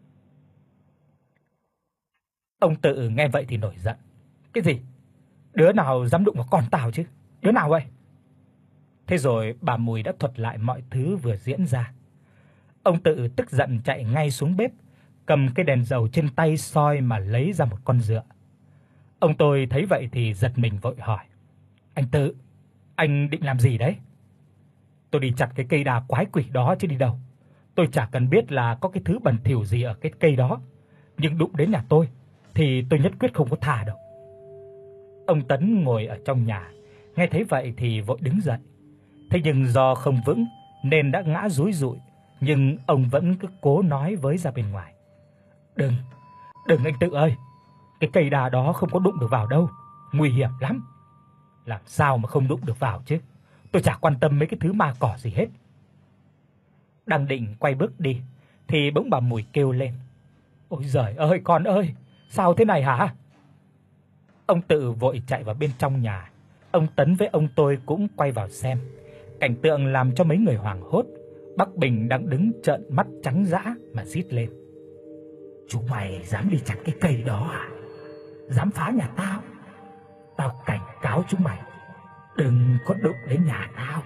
Ông Tự nghe vậy thì nổi giận. "Cái gì? Đứa nào dám đụng vào con tao chứ? Đứa nào vậy?" Thế rồi bà Mùi đã thuật lại mọi thứ vừa diễn ra. Ông Tự tức giận chạy ngay xuống bếp, cầm cái đèn dầu trên tay soi mà lấy ra một con dựa. Ông tôi thấy vậy thì giật mình vội hỏi: "Anh Tự, anh định làm gì đấy?" "Tôi đi chặt cái cây đa quái quỷ đó chứ đi đâu. Tôi chả cần biết là có cái thứ bẩn thỉu gì ở cái cây đó, nhưng đụng đến nhà tôi thì tôi nhất quyết không có tha đâu." Ông Tấn ngồi ở trong nhà, nghe thấy vậy thì vội đứng dậy. Thế nhưng do không vững nên đã ngã rúi rụi, nhưng ông vẫn cứ cố nói với ra bên ngoài: "Đừng, đừng anh Tự ơi, cái cây đa đó không có đụng được vào đâu, nguy hiểm lắm." "Làm sao mà không đụng được vào chứ? tôi chả quan tâm mấy cái thứ ma cỏ gì hết." Đang định quay bước đi thì bỗng bà Mùi kêu lên: "Ôi giời ơi con ơi, sao thế này hả?" Ông Tự vội chạy vào bên trong nhà. Ông Tấn với ông tôi cũng quay vào xem. Cảnh tượng làm cho mấy người hoảng hốt. Bác Bình đang đứng trợn mắt trắng dã mà rít lên: "Chúng mày dám đi chặt cái cây đó à? Dám phá nhà tao? Tao cảnh cáo chúng mày, đừng có đụng đến nhà tao."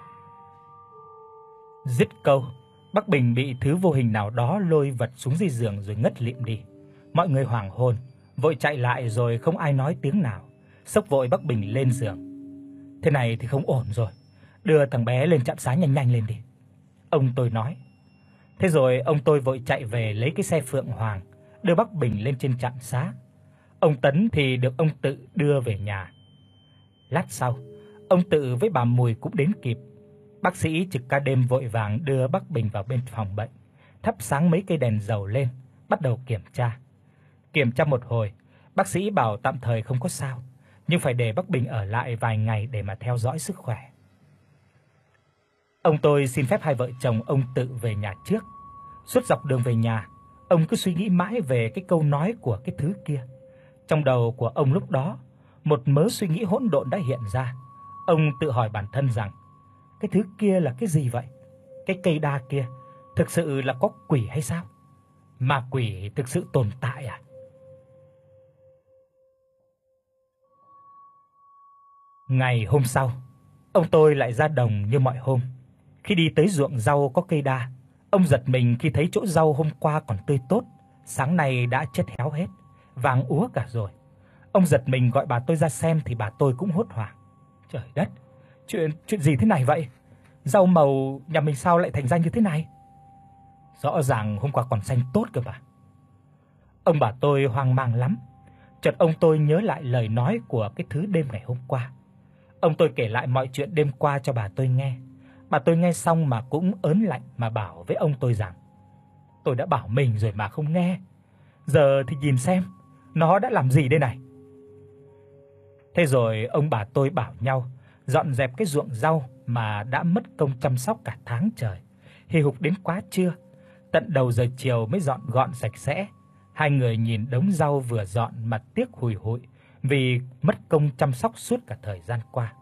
Dứt câu, bác Bình bị thứ vô hình nào đó lôi vật xuống dưới giường rồi ngất lịm đi. Mọi người hoảng hồn, vội chạy lại rồi không ai nói tiếng nào, xốc vội bác Bình lên giường. "Thế này thì không ổn rồi, đưa thằng bé lên trạm xá nhanh nhanh lên đi." Ông tôi nói. Thế rồi ông tôi vội chạy về lấy cái xe Phượng Hoàng, đưa bác Bình lên trên trạm xá. Ông Tấn thì được ông Tự đưa về nhà. Lát sau, ông Tự với bà Mùi cũng đến kịp. Bác sĩ trực ca đêm vội vàng đưa bác Bình vào bên phòng bệnh, thắp sáng mấy cây đèn dầu lên, bắt đầu kiểm tra. Kiểm tra một hồi, bác sĩ bảo tạm thời không có sao, nhưng phải để bác Bình ở lại vài ngày để mà theo dõi sức khỏe. Ông tôi xin phép hai vợ chồng ông Tự về nhà trước. Suốt dọc đường về nhà, ông cứ suy nghĩ mãi về cái câu nói của cái thứ kia. Trong đầu của ông lúc đó, một mớ suy nghĩ hỗn độn đã hiện ra. Ông tự hỏi bản thân rằng, cái thứ kia là cái gì vậy? Cái cây đa kia thực sự là có quỷ hay sao? Ma quỷ thực sự tồn tại à? Ngày hôm sau, ông tôi lại ra đồng như mọi hôm. Khi đi tới ruộng rau có cây đa, ông giật mình khi thấy chỗ rau hôm qua còn tươi tốt, sáng nay đã chết héo hết, vàng úa cả rồi. Ông giật mình gọi bà tôi ra xem thì bà tôi cũng hốt hoảng. Trời đất, chuyện chuyện gì thế này vậy? Rau màu nhà mình sao lại thành ra như thế này? Rõ ràng hôm qua còn xanh tốt cơ mà. Ông bà tôi hoang mang lắm. Chợt ông tôi nhớ lại lời nói của cái thứ đêm ngày hôm qua. Ông tôi kể lại mọi chuyện đêm qua cho bà tôi nghe. Bà tôi nghe xong mà cũng ớn lạnh mà bảo với ông tôi rằng: "Tôi đã bảo mình rồi mà không nghe. Giờ thì nhìn xem, nó đã làm gì đây này." Thế rồi ông bà tôi bảo nhau dọn dẹp cái ruộng rau mà đã mất công chăm sóc cả tháng trời. Hì hục đến quá trưa, tận đầu giờ chiều mới dọn gọn sạch sẽ. Hai người nhìn đống rau vừa dọn mà tiếc hùi hụi vì mất công chăm sóc suốt cả thời gian qua.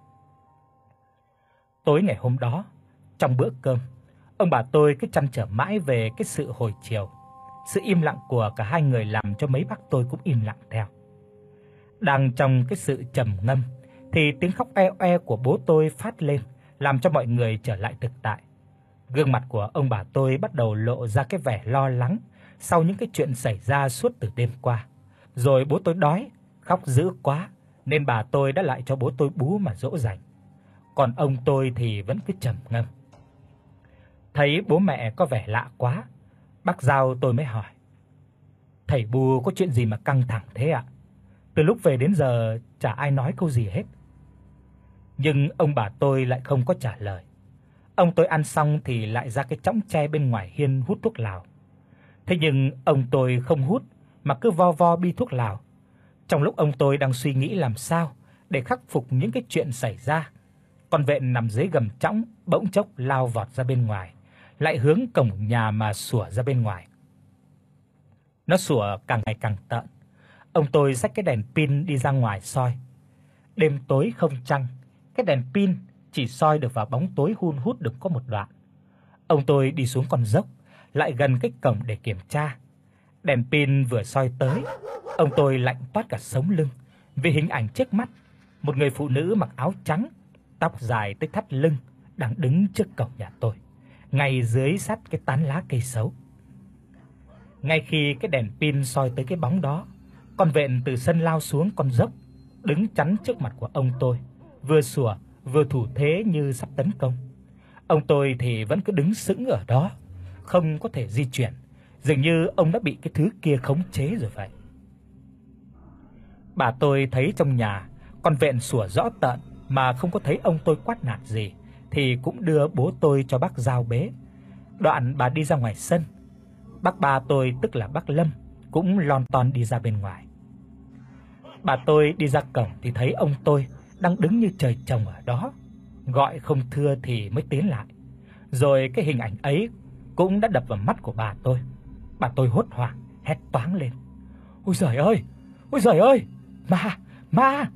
Tối ngày hôm đó, trong bữa cơm, ông bà tôi cứ trăn trở mãi về cái sự hồi chiều. Sự im lặng của cả hai người làm cho mấy bác tôi cũng im lặng theo. Đang trong cái sự trầm ngâm thì tiếng khóc oe oe của bố tôi phát lên, làm cho mọi người trở lại thực tại. Gương mặt của ông bà tôi bắt đầu lộ ra cái vẻ lo lắng sau những cái chuyện xảy ra suốt từ đêm qua. Rồi bố tôi đói, khóc dữ quá nên bà tôi đã lại cho bố tôi bú mà dỗ dành. Còn ông tôi thì vẫn cứ trầm ngâm. Thấy bố mẹ có vẻ lạ quá, bác Giao tôi mới hỏi: "Thầy Bu có chuyện gì mà căng thẳng thế ạ? Từ lúc về đến giờ chả ai nói câu gì hết." Nhưng ông bà tôi lại không có trả lời. Ông tôi ăn xong thì lại ra cái chõng tre bên ngoài hiên hút thuốc lào. Thế nhưng ông tôi không hút mà cứ vo vo bi thuốc lào. Trong lúc ông tôi đang suy nghĩ làm sao để khắc phục những cái chuyện xảy ra, con vện nằm dưới gầm chõng bỗng chốc lao vọt ra bên ngoài, lại hướng cổng nhà mà sủa ra bên ngoài. Nó sủa càng ngày càng tợn. Ông tôi xách cái đèn pin đi ra ngoài soi. Đêm tối không trăng, cái đèn pin chỉ soi được vào bóng tối hun hút được có một đoạn. Ông tôi đi xuống con dốc, lại gần cái cổng để kiểm tra. Đèn pin vừa soi tới, ông tôi lạnh toát cả sống lưng vì hình ảnh trước mắt, một người phụ nữ mặc áo trắng, tóc dài tới thắt lưng đang đứng trước cổng nhà tôi, ngay dưới sát cái tán lá cây sấu. Ngay khi cái đèn pin soi tới cái bóng đó, con vện từ sân lao xuống con dốc, đứng chắn trước mặt của ông tôi, vừa sủa vừa thủ thế như sắp tấn công. Ông tôi thì vẫn cứ đứng sững ở đó, không có thể di chuyển, dường như ông đã bị cái thứ kia khống chế rồi vậy. Bà tôi thấy trong nhà con vện sủa rõ tợn mà không có thấy ông tôi quát nạt gì thì cũng đưa bố tôi cho bác Giao bế. Đoạn bà đi ra ngoài sân. Bác ba tôi tức là bác Lâm cũng lon ton đi ra bên ngoài. Bà tôi đi ra cổng thì thấy ông tôi đang đứng như trời trồng ở đó. gọi không thưa thì mới tiến lại. Rồi cái hình ảnh ấy cũng đã đập vào mắt của bà tôi. Bà tôi hốt hoảng hét toáng lên: "Ôi giời ơi! Ôi giời ơi! Ma! Ma!"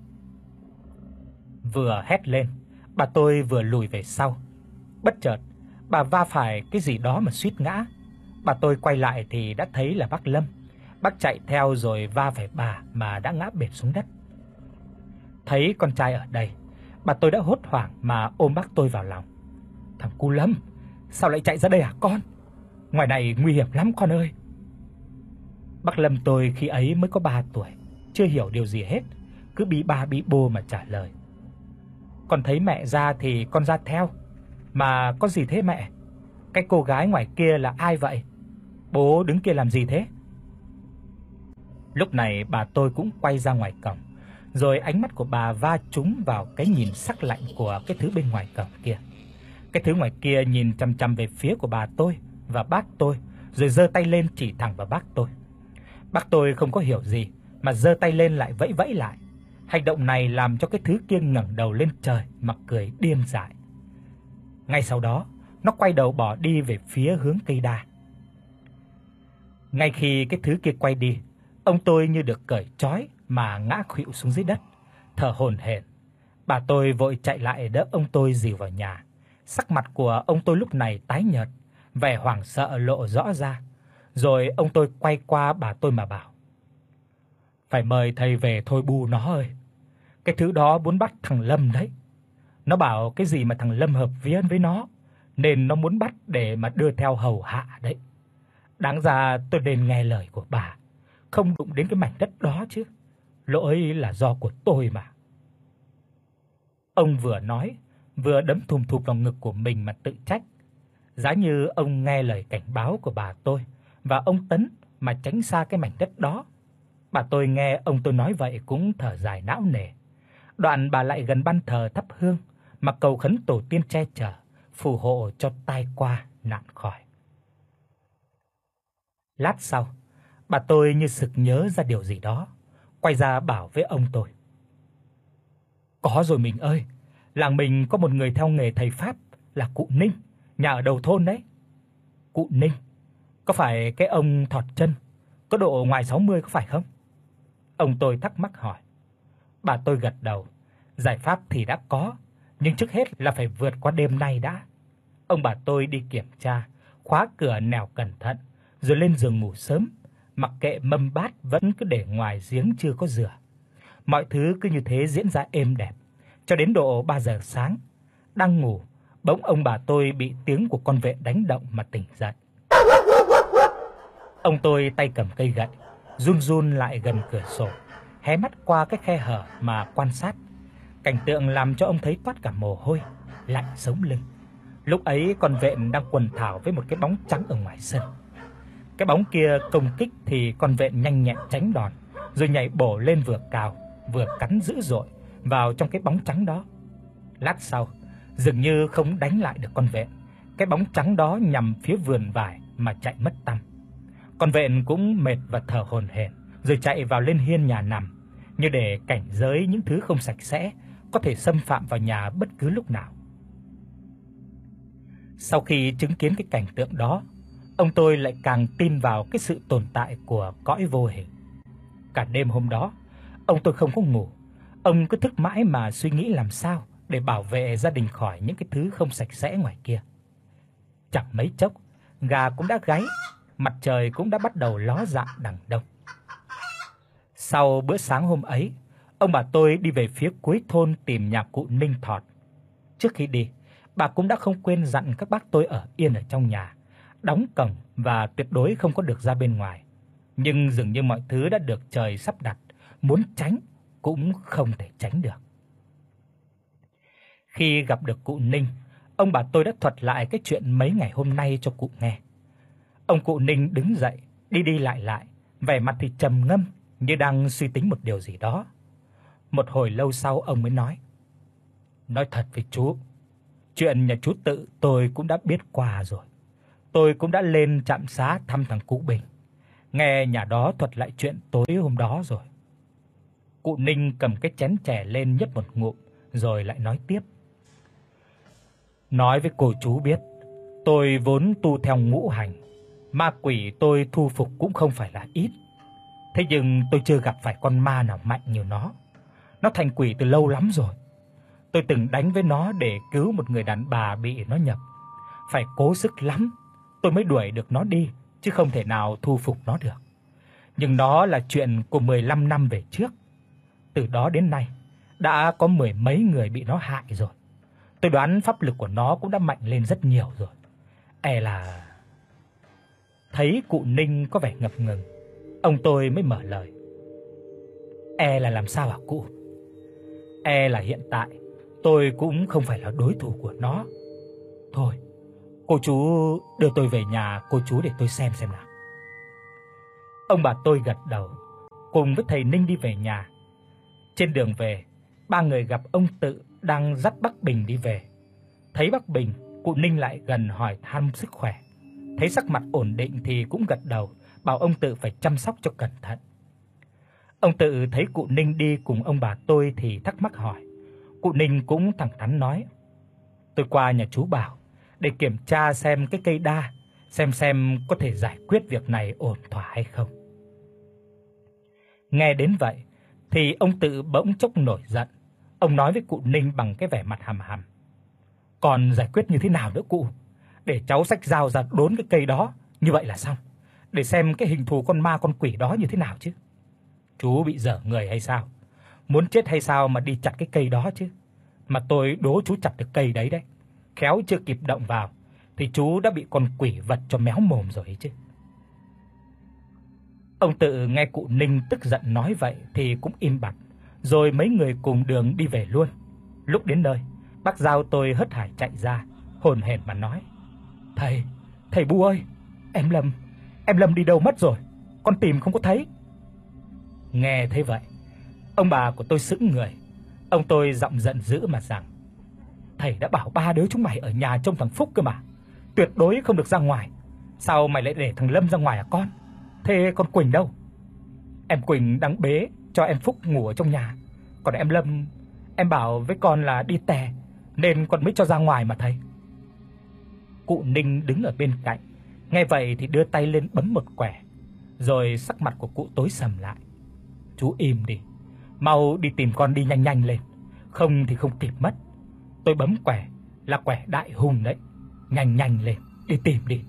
Vừa hét lên, bà tôi vừa lùi về sau. Bất chợt, bà va phải cái gì đó mà suýt ngã. Bà tôi quay lại thì đã thấy là bác Lâm. Bác chạy theo rồi va phải bà mà đã ngã bệt xuống đất. Thấy con trai ở đây, bà tôi đã hốt hoảng mà ôm bác tôi vào lòng. "Thằng cu Lâm, sao lại chạy ra đây hả con? Ngoài này nguy hiểm lắm con ơi." Bác Lâm tôi khi ấy mới có ba tuổi, chưa hiểu điều gì hết, cứ bí ba bí bô mà trả lời: "Con thấy mẹ ra thì con ra theo. Mà có gì thế mẹ? Cái cô gái ngoài kia là ai vậy? Bố đứng kia làm gì thế?" Lúc này bà tôi cũng quay ra ngoài cổng, rồi ánh mắt của bà va trúng vào cái nhìn sắc lạnh của cái thứ bên ngoài cổng kia. Cái thứ ngoài kia nhìn chằm chằm về phía của bà tôi và bác tôi, rồi giơ tay lên chỉ thẳng vào bác tôi. Bác tôi không có hiểu gì mà giơ tay lên lại vẫy vẫy lại. Hành động này làm cho cái thứ kia ngẩng đầu lên trời mà cười điên dại. Ngay sau đó, nó quay đầu bỏ đi về phía hướng cây đa. Ngay khi cái thứ kia quay đi, ông tôi như được cởi trói mà ngã khuỵu xuống dưới đất, thở hổn hển. Bà tôi vội chạy lại đỡ ông tôi dìu vào nhà. Sắc mặt của ông tôi lúc này tái nhợt, vẻ hoảng sợ lộ rõ ra. Rồi ông tôi quay qua bà tôi mà bảo: "Phải mời thầy về thôi bu nó ơi. Cái thứ đó muốn bắt thằng Lâm đấy. Nó bảo cái gì mà thằng Lâm hợp vía với nó, nên nó muốn bắt để mà đưa theo hầu hạ đấy. Đáng ra tôi nên nghe lời của bà, không đụng đến cái mảnh đất đó chứ. Lỗi là do của tôi mà." Ông vừa nói, vừa đấm thùm thụp vào ngực của mình mà tự trách. Giá như ông nghe lời cảnh báo của bà tôi và ông Tấn mà tránh xa cái mảnh đất đó. Bà tôi nghe ông tôi nói vậy cũng thở dài não nề. Đoạn bà lại gần ban thờ thắp hương mà cầu khấn tổ tiên che chở, phù hộ cho tai qua nạn khỏi. Lát sau, bà tôi như sực nhớ ra điều gì đó, quay ra bảo với ông tôi: "Có rồi mình ơi, làng mình có một người theo nghề thầy pháp là cụ Ninh, nhà ở đầu thôn đấy." "Cụ Ninh? Có phải cái ông thọt chân, có độ ngoài sáu mươi có phải không?" Ông tôi thắc mắc hỏi. Bà tôi gật đầu. Giải pháp thì đã có, nhưng trước hết là phải vượt qua đêm nay đã. Ông bà tôi đi kiểm tra, khóa cửa nẻo cẩn thận, rồi lên giường ngủ sớm, mặc kệ mâm bát vẫn cứ để ngoài giếng chưa có rửa. Mọi thứ cứ như thế diễn ra êm đẹp, cho đến độ ba giờ sáng. Đang ngủ, bỗng ông bà tôi bị tiếng của con vệ đánh động mà tỉnh dậy. Ông tôi tay cầm cây gậy, run run lại gần cửa sổ, hé mắt qua cái khe hở mà quan sát. Cảnh tượng làm cho ông thấy toát cả mồ hôi, lạnh sống lưng. Lúc ấy con vện đang quần thảo với một cái bóng trắng ở ngoài sân. Cái bóng kia công kích thì con vện nhanh nhẹn tránh đòn, rồi nhảy bổ lên vừa cào vừa cắn dữ dội vào trong cái bóng trắng đó. Lát sau, dường như không đánh lại được con vện, cái bóng trắng đó nhằm phía vườn vải mà chạy mất tăm. Con vện cũng mệt và thở hổn hển, rồi chạy vào lên hiên nhà nằm, như để cảnh giới những thứ không sạch sẽ có thể xâm phạm vào nhà bất cứ lúc nào. Sau khi chứng kiến cái cảnh tượng đó, ông tôi lại càng tin vào cái sự tồn tại của cõi vô hình. Cả đêm hôm đó, ông tôi không có ngủ. Ông cứ thức mãi mà suy nghĩ làm sao để bảo vệ gia đình khỏi những cái thứ không sạch sẽ ngoài kia. Chẳng mấy chốc, gà cũng đã gáy, mặt trời cũng đã bắt đầu ló dạng đằng đông. Sau bữa sáng hôm ấy, ông bà tôi đi về phía cuối thôn tìm nhà cụ Ninh Thọt. Trước khi đi, bà cũng đã không quên dặn các bác tôi ở yên ở trong nhà, đóng cổng và tuyệt đối không có được ra bên ngoài. Nhưng dường như mọi thứ đã được trời sắp đặt, muốn tránh cũng không thể tránh được. Khi gặp được cụ Ninh, ông bà tôi đã thuật lại cái chuyện mấy ngày hôm nay cho cụ nghe. Ông cụ Ninh đứng dậy, đi đi lại lại, vẻ mặt thì trầm ngâm như đang suy tính một điều gì đó. Một hồi lâu sau ông mới nói: "Nói thật với chú, chuyện nhà chú Tự tôi cũng đã biết qua rồi. Tôi cũng đã lên trạm xá thăm thằng Cú Bình, nghe nhà đó thuật lại chuyện tối hôm đó rồi." Cụ Ninh cầm cái chén chè lên nhấp một ngụm rồi lại nói tiếp: Nói với cô chú biết, tôi vốn tu theo ngũ hành, ma quỷ tôi thu phục cũng không phải là ít. Thế nhưng tôi chưa gặp phải con ma nào mạnh như nó. Nó thành quỷ từ lâu lắm rồi. Tôi từng đánh với nó để cứu một người đàn bà bị nó nhập. Phải cố sức lắm tôi mới đuổi được nó đi, chứ không thể nào thu phục nó được. Nhưng đó là chuyện của mười lăm năm về trước. Từ đó đến nay đã có mười mấy người bị nó hại rồi. Tôi đoán pháp lực của nó cũng đã mạnh lên rất nhiều rồi. E là... Thấy cụ Ninh có vẻ ngập ngừng, ông tôi mới mở lời. E là làm sao hả cụ? E là hiện tại tôi cũng không phải là đối thủ của nó. Thôi, cô chú đưa tôi về nhà cô chú để tôi xem xem nào. Ông bà tôi gật đầu, cùng với thầy Ninh đi về nhà. Trên đường về, ba người gặp ông Tự đang dắt bác Bình đi về. Thấy bác Bình, cụ Ninh lại gần hỏi thăm sức khỏe. Thấy sắc mặt ổn định thì cũng gật đầu, bảo ông Tự phải chăm sóc cho cẩn thận. Ông Tự thấy cụ Ninh đi cùng ông bà tôi thì thắc mắc hỏi. Cụ Ninh cũng thẳng thắn nói: "Tôi qua nhà chú Bảo để kiểm tra xem cái cây đa, xem xem có thể giải quyết việc này ổn thỏa hay không." Nghe đến vậy thì ông Tự bỗng chốc nổi giận. Ông nói với cụ Ninh bằng cái vẻ mặt hầm hầm: "Còn giải quyết như thế nào nữa cụ? Để cháu xách dao ra đốn cái cây đó, như vậy là xong. Để xem cái hình thù con ma con quỷ đó như thế nào chứ. Chú bị dở người hay sao? Muốn chết hay sao mà đi chặt cái cây đó chứ? Mà tôi đố chú chặt được cây đấy đấy. Khéo chưa kịp động vào thì chú đã bị con quỷ vật cho méo mồm rồi ấy chứ." Ông Tự nghe cụ Ninh tức giận nói vậy thì cũng im bặt, rồi mấy người cùng đường đi về luôn. Lúc đến nơi, bác Giao tôi hớt hải chạy ra, hồn hển mà nói: "Thầy, thầy Bu ơi, em Lâm, em Lâm đi đâu mất rồi? Con tìm không có thấy." Nghe thế vậy, ông bà của tôi sững người. Ông tôi giọng giận dữ mà rằng: "Thầy đã bảo ba đứa chúng mày ở nhà trông thằng Phúc cơ mà, tuyệt đối không được ra ngoài. Sao mày lại để thằng Lâm ra ngoài à con? Thế con Quỳnh đâu?" "Em Quỳnh đang bế cho em Phúc ngủ ở trong nhà. Còn em Lâm, em bảo với con là đi tè nên con mới cho ra ngoài mà thầy." Cụ Ninh đứng ở bên cạnh, nghe vậy thì đưa tay lên bấm một quẻ, rồi sắc mặt của cụ tối sầm lại. "Chú im đi, mau đi tìm con đi nhanh nhanh lên, không thì không kịp mất. Tôi bấm quẻ là quẻ đại hùng đấy, nhanh nhanh lên, đi tìm đi."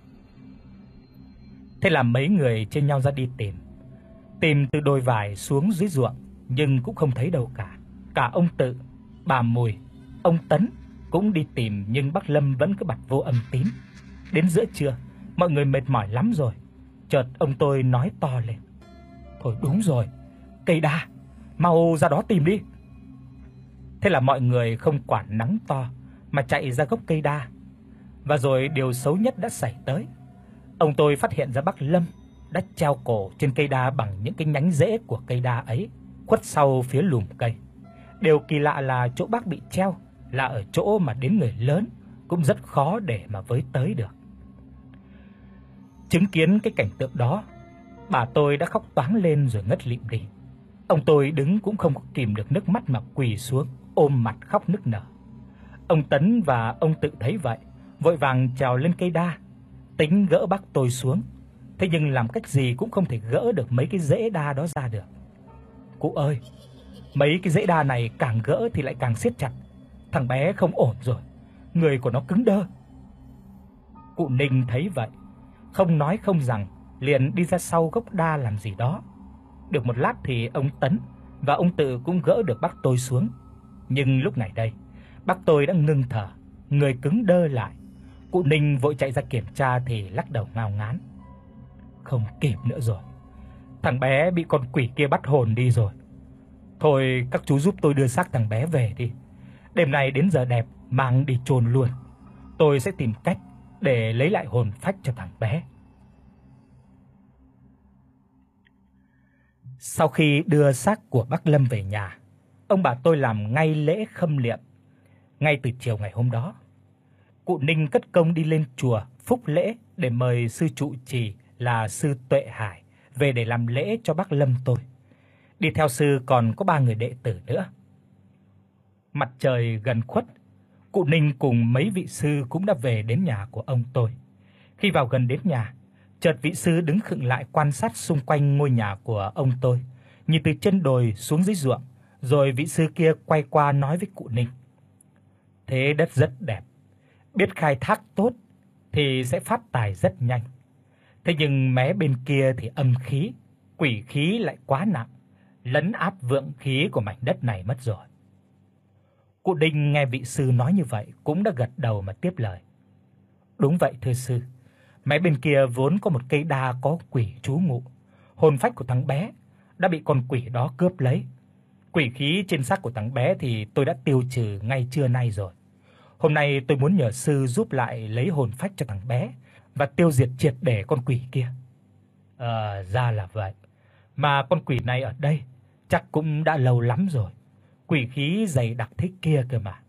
Thế là mấy người chia nhau ra đi tìm. Tìm từ đồi vải xuống dưới ruộng nhưng cũng không thấy đâu cả. Cả ông Tự, bà Mùi, ông Tấn cũng đi tìm nhưng bác Lâm vẫn cứ bặt vô âm tín. Đến giữa trưa, mọi người mệt mỏi lắm rồi. Chợt ông tôi nói to lên: "Thôi đúng rồi, cây đa, mau ra đó tìm đi." Thế là mọi người không quản nắng to mà chạy ra gốc cây đa. Và rồi điều xấu nhất đã xảy tới. Ông tôi phát hiện ra bác Lâm đã treo cổ trên cây đa bằng những cái nhánh rễ của cây đa ấy, khuất sau phía lùm cây. Điều kỳ lạ là chỗ bác bị treo là ở chỗ mà đến người lớn cũng rất khó để mà với tới được. Chứng kiến cái cảnh tượng đó, bà tôi đã khóc toáng lên rồi ngất lịm đi. Ông tôi đứng cũng không có kìm được nước mắt mà quỳ xuống ôm mặt khóc nức nở. Ông Tấn và ông Tự thấy vậy, vội vàng trèo lên cây đa, tính gỡ bác tôi xuống. Thế nhưng làm cách gì cũng không thể gỡ được mấy cái rễ đa đó ra được. "Cụ ơi, mấy cái rễ đa này càng gỡ thì lại càng siết chặt. Thằng bé không ổn rồi, người của nó cứng đơ." Cụ Ninh thấy vậy, không nói không rằng, liền đi ra sau gốc đa làm gì đó. Được một lát thì ông Tấn và ông Tự cũng gỡ được bác tôi xuống. Nhưng lúc này đây, bác tôi đã ngưng thở, người cứng đơ lại. Cụ Ninh vội chạy ra kiểm tra thì lắc đầu ngao ngán: "Không kịp nữa rồi. Thằng bé bị con quỷ kia bắt hồn đi rồi. Thôi các chú giúp tôi đưa xác thằng bé về đi. Đêm nay đến giờ đẹp mang đi chôn luôn. Tôi sẽ tìm cách để lấy lại hồn phách cho thằng bé." Sau khi đưa xác của bác Lâm về nhà, ông bà tôi làm ngay lễ khâm liệm. Ngay từ chiều ngày hôm đó, cụ Ninh cất công đi lên chùa phúc lễ để mời sư trụ trì là sư Tuệ Hải về để làm lễ cho bác Lâm tôi. Đi theo sư còn có ba người đệ tử nữa. Mặt trời gần khuất, Cụ Ninh cùng mấy vị sư cũng đã về đến nhà của ông tôi. Khi vào gần đến nhà, chợt vị sư đứng khựng lại quan sát xung quanh ngôi nhà của ông tôi, nhìn từ trên đồi xuống dưới ruộng, rồi vị sư kia quay qua nói với cụ Ninh: "Thế đất rất đẹp, biết khai thác tốt thì sẽ phát tài rất nhanh. Thế nhưng mé bên kia thì âm khí, quỷ khí lại quá nặng, lấn át vượng khí của mảnh đất này mất rồi." Cụ Đinh nghe vị sư nói như vậy cũng đã gật đầu mà tiếp lời: "Đúng vậy thưa sư, mé bên kia vốn có một cây đa có quỷ trú ngụ, hồn phách của thằng bé đã bị con quỷ đó cướp lấy. Quỷ khí trên xác của thằng bé thì tôi đã tiêu trừ ngay trưa nay rồi. Hôm nay tôi muốn nhờ sư giúp lại lấy hồn phách cho thằng bé và tiêu diệt triệt để con quỷ kia." "Ờ, ra là vậy. Mà con quỷ này ở đây chắc cũng đã lâu lắm rồi. Quỷ khí dày đặc thế kia cơ mà."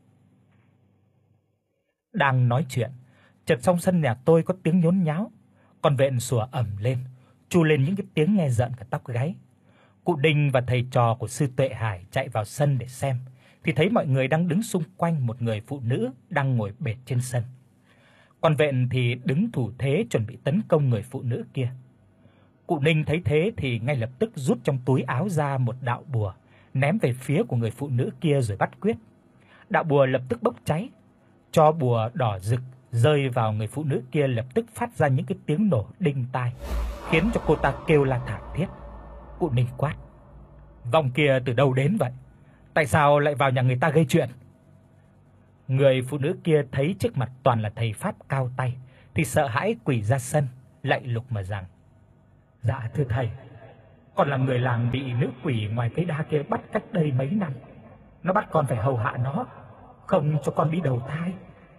Đang nói chuyện, chợt trong sân nhà tôi có tiếng nhốn nháo, con vện sủa ầm lên, tru lên những cái tiếng nghe rợn cả tóc gáy. Cụ Đinh và thầy trò của sư Tuệ Hải chạy vào sân để xem, thì thấy mọi người đang đứng xung quanh một người phụ nữ đang ngồi bệt trên sân. Con vện thì đứng thủ thế chuẩn bị tấn công người phụ nữ kia. Cụ Ninh thấy thế thì ngay lập tức rút trong túi áo ra một đạo bùa, ném về phía của người phụ nữ kia rồi bắt quyết. Đạo bùa lập tức bốc cháy, tro bùa đỏ rực rơi vào người phụ nữ kia lập tức phát ra những cái tiếng nổ đinh tai, khiến cho cô ta kêu la thảm thiết. Cụ Ninh quát: "Vong kia từ đâu đến vậy? Tại sao lại vào nhà người ta gây chuyện?" Người phụ nữ kia thấy trước mặt toàn là thầy pháp cao tay thì sợ hãi quỳ ra sân, lạy lục mà rằng: "Dạ thưa thầy, con là người làng bị nữ quỷ ngoài cây đa kia bắt cách đây mấy năm. Nó bắt con phải hầu hạ nó, không cho con đi đầu thai."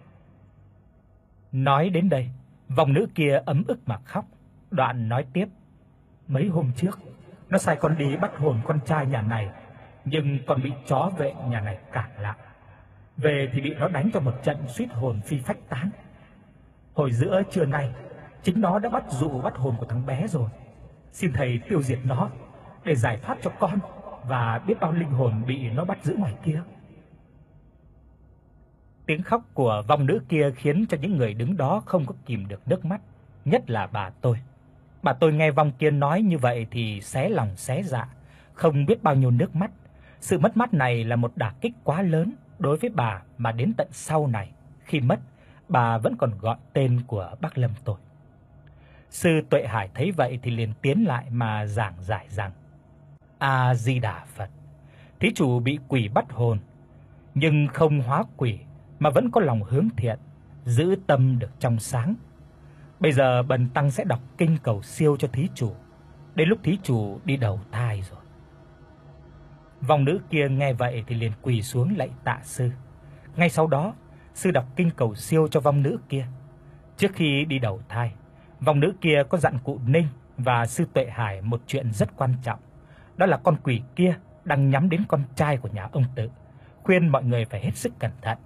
Nói đến đây, vong nữ kia ấm ức mà khóc, đoạn nói tiếp: "Mấy hôm trước, nó sai con đi bắt hồn con trai nhà này, nhưng con bị chó vệ nhà này cản lại. Về thì bị nó đánh cho một trận suýt hồn phi phách tán. Hồi giữa trưa nay, chính nó đã bắt dụ bắt hồn của thằng bé rồi. Xin thầy tiêu diệt nó để giải thoát cho con và biết bao linh hồn bị nó bắt giữ ngoài kia." Tiếng khóc của vong nữ kia khiến cho những người đứng đó không có kìm được nước mắt, nhất là bà tôi. Bà tôi nghe vong kia nói như vậy thì xé lòng xé dạ, không biết bao nhiêu nước mắt. Sự mất mát này là một đả kích quá lớn đối với bà, mà đến tận sau này, khi mất, bà vẫn còn gọi tên của bác Lâm tôi. Sư Tuệ Hải thấy vậy thì liền tiến lại mà giảng giải rằng: "A Di Đà Phật, thí chủ bị quỷ bắt hồn, nhưng không hóa quỷ mà vẫn có lòng hướng thiện, giữ tâm được trong sáng. Bây giờ bần tăng sẽ đọc kinh cầu siêu cho thí chủ, đến lúc thí chủ đi đầu thai rồi." Vong nữ kia nghe vậy thì liền quỳ xuống lạy tạ sư. Ngay sau đó, sư đọc kinh cầu siêu cho vong nữ kia. Trước khi đi đầu thai, vong nữ kia có dặn cụ Ninh và sư Tuệ Hải một chuyện rất quan trọng, đó là con quỷ kia đang nhắm đến con trai của nhà ông Tự, khuyên mọi người phải hết sức cẩn thận.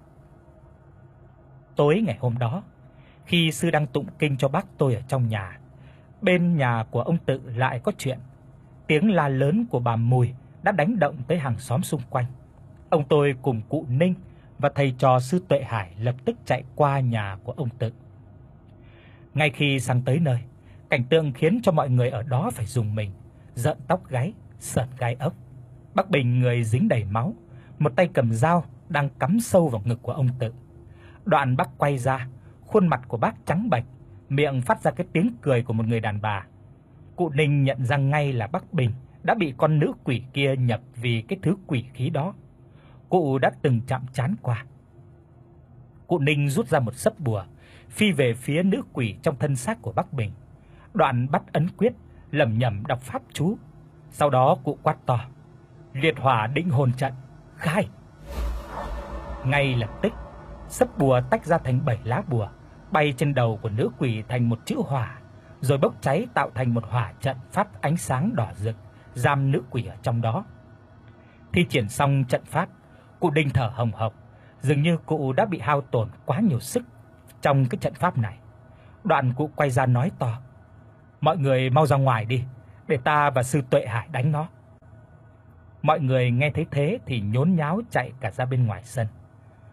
Tối ngày hôm đó, khi sư đang tụng kinh cho bác tôi ở trong nhà, bên nhà của ông Tự lại có chuyện. Tiếng la lớn của bà Mùi đã đánh động tới hàng xóm xung quanh. Ông tôi cùng cụ Ninh và thầy trò sư Tuệ Hải lập tức chạy qua nhà của ông Tự. Ngay khi sang tới nơi, cảnh tượng khiến cho mọi người ở đó phải rùng mình, rợn tóc gáy, sởn gai ốc. Bác Bình người dính đầy máu, một tay cầm dao đang cắm sâu vào ngực của ông Tự. Đoạn bác quay ra, khuôn mặt của bác trắng bệch, miệng phát ra cái tiếng cười của một người đàn bà. Cụ Ninh nhận ra ngay là bác Bình đã bị con nữ quỷ kia nhập vì cái thứ quỷ khí đó. Cụ đã từng chạm trán qua. Cụ Ninh rút ra một sấp bùa, phi về phía nữ quỷ trong thân xác của bác Bình. Đoạn bắt ấn quyết, lẩm nhẩm đọc pháp chú. Sau đó cụ quát to: "Liệt hỏa định hồn trận, khai!" Ngay lập tức, sấp bùa tách ra thành bảy lá bùa, bay trên đầu của nữ quỷ thành một chữ hỏa, rồi bốc cháy tạo thành một hỏa trận phát ánh sáng đỏ rực, giam nữ quỷ ở trong đó. Thi triển xong trận pháp, cụ Đinh thở hồng hộc, dường như cụ đã bị hao tổn quá nhiều sức trong cái trận pháp này. Đoạn cụ quay ra nói to: "Mọi người mau ra ngoài đi, để ta và sư Tuệ Hải đánh nó." Mọi người nghe thấy thế thì nhốn nháo chạy cả ra bên ngoài sân.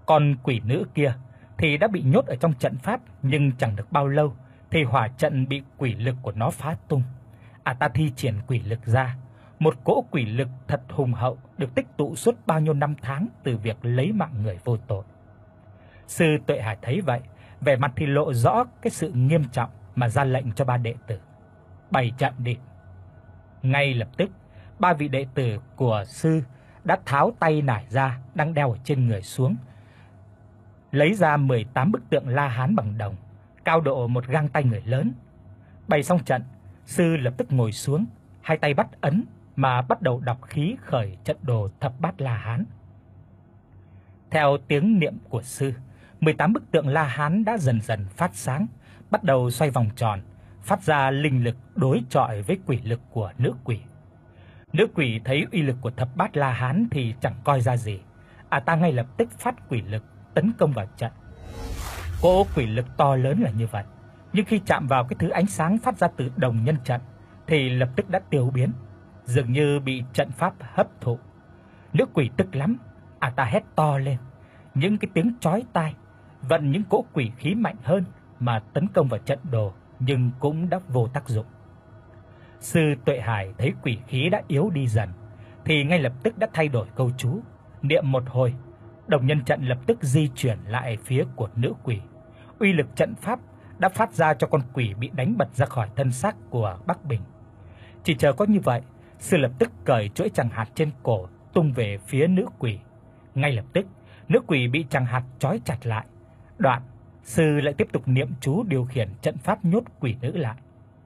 Còn quỷ nữ kia thì đã bị nhốt ở trong trận pháp, nhưng chẳng được bao lâu thì hỏa trận bị quỷ lực của nó phá tung. À ta thi triển quỷ lực ra, một cỗ quỷ lực thật hùng hậu được tích tụ suốt bao nhiêu năm tháng từ việc lấy mạng người vô tội. Sư Tuệ Hải thấy vậy, vẻ mặt thì lộ rõ cái sự nghiêm trọng mà ra lệnh cho ba đệ tử bày trận đi. Ngay lập tức, ba vị đệ tử của sư đã tháo tay nải ra đang đeo ở trên người xuống, lấy ra mười tám bức tượng La Hán bằng đồng, cao độ một gang tay người lớn. Bày xong trận, sư lập tức ngồi xuống, hai tay bắt ấn mà bắt đầu đọc khí khởi trận đồ thập bát La Hán. Theo tiếng niệm của sư, mười tám bức tượng La Hán đã dần dần phát sáng, bắt đầu xoay vòng tròn, phát ra linh lực đối chọi với quỷ lực của nữ quỷ. Nữ quỷ thấy uy lực của thập bát La Hán thì chẳng coi ra gì, à ta ngay lập tức phát quỷ lực tấn công vào trận. Cỗ quỷ lực to lớn là như vậy, nhưng khi chạm vào cái thứ ánh sáng phát ra từ đồng nhân trận thì lập tức đã tiêu biến, dường như bị trận pháp hấp thụ. Nữ quỷ tức lắm, à ta hét to lên, những cái tiếng chói tai, vận những cỗ quỷ khí mạnh hơn mà tấn công vào trận đồ, nhưng cũng đã vô tác dụng. Sư Tuệ Hải thấy quỷ khí đã yếu đi dần thì ngay lập tức đã thay đổi câu chú, niệm một hồi, đồng nhân trận lập tức di chuyển lại phía của nữ quỷ. Uy lực trận pháp đã phát ra cho con quỷ bị đánh bật ra khỏi thân xác của Bắc Bình. Chỉ chờ có như vậy, sư lập tức cởi chuỗi chằng hạt trên cổ tung về phía nữ quỷ. Ngay lập tức, nữ quỷ bị chằng hạt trói chặt lại. Đoạn, sư lại tiếp tục niệm chú điều khiển trận pháp nhốt quỷ nữ lại.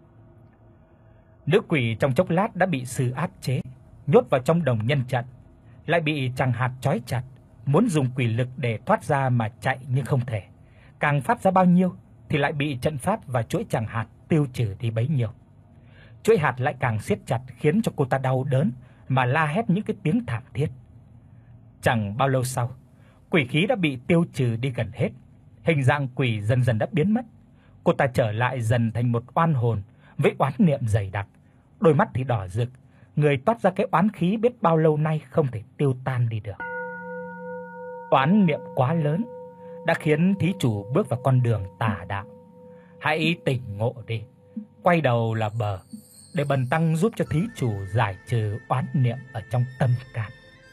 Nữ quỷ trong chốc lát đã bị sư áp chế, nhốt vào trong đồng nhân trận, lại bị chằng hạt trói chặt, muốn dùng quỷ lực để thoát ra mà chạy nhưng không thể. Càng phát ra bao nhiêu thì lại bị trận pháp và chuỗi chằng hạt tiêu trừ đi bấy nhiêu. Chuỗi hạt lại càng siết chặt khiến cho cô ta đau đớn mà la hét những cái tiếng thảm thiết. Chẳng bao lâu sau, quỷ khí đã bị tiêu trừ đi gần hết, hình dạng quỷ dần dần đã biến mất. Cô ta trở lại dần thành một oan hồn với oán niệm dày đặc, đôi mắt thì đỏ rực, người toát ra cái oán khí biết bao lâu nay không thể tiêu tan đi được. Oán niệm quá lớn đã khiến thí chủ bước vào con đường tà đạo. Hãy tỉnh ngộ đi, quay đầu là bờ, để bần tăng giúp cho thí chủ giải trừ oán niệm ở trong tâm can.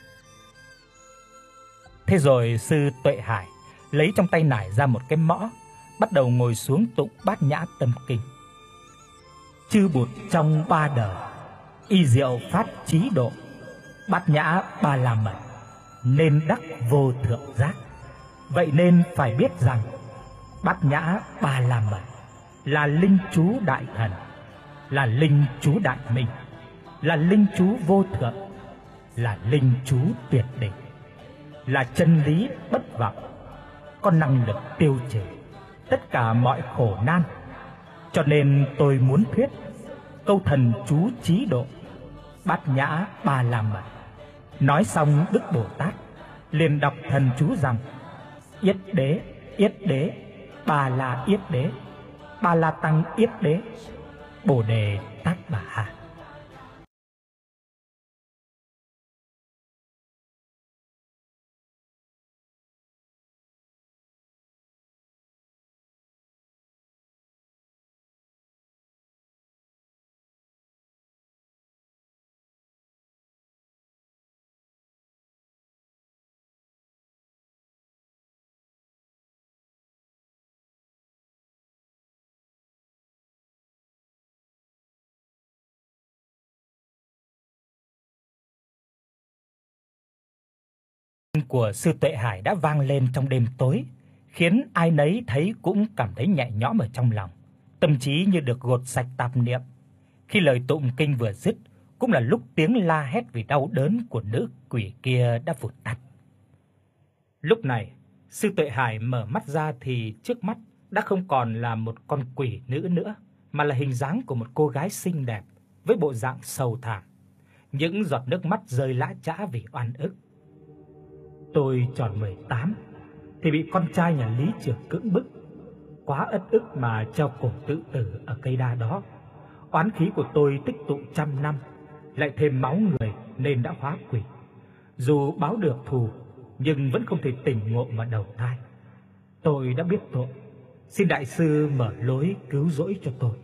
Thế rồi sư Tuệ Hải lấy trong tay nải ra một cái mõ, bắt đầu ngồi xuống tụng Bát Nhã Tâm Kinh. Chư Bụt trong ba đời, y diệu phát trí độ, Bát Nhã Ba La Mật, nên đắc vô thượng giác. Vậy nên phải biết rằng Bát Nhã Ba La Mật là linh chú đại thần, là linh chú đại minh, là linh chú vô thượng, là linh chú tuyệt đỉnh, là chân lý bất vọng, có năng lực tiêu trừ tất cả mọi khổ nan. Cho nên tôi muốn thuyết câu thần chú trí độ Bát Nhã Ba La Mật. Nói xong, Đức Bồ Tát liền đọc thần chú rằng: Yết đế, yết đế, Ba La yết đế, Ba La tăng yết đế, Bồ đề tát bà ha. Của sư Tuệ Hải đã vang lên trong đêm tối, khiến ai nấy thấy cũng cảm thấy nhẹ nhõm ở trong lòng, tâm trí như được gột sạch tạp niệm. Khi lời tụng kinh vừa dứt, cũng là lúc tiếng la hét vì đau đớn của nữ quỷ kia đã vụt tắt. Lúc này, sư Tuệ Hải mở mắt ra thì trước mắt đã không còn là một con quỷ nữ nữa, mà là hình dáng của một cô gái xinh đẹp với bộ dạng sầu thảm, những giọt nước mắt rơi lã chã vì oan ức. Tôi tròn mười tám thì bị con trai nhà Lý Trường cưỡng bức, quá ất ức mà treo cổ tự tử ở cây đa đó. Oán khí của tôi tích tụ trăm năm, lại thêm máu người nên đã hóa quỷ. Dù báo được thù nhưng vẫn không thể tỉnh ngộ mà đầu thai. Tôi đã biết tội, xin đại sư mở lối cứu rỗi cho tôi."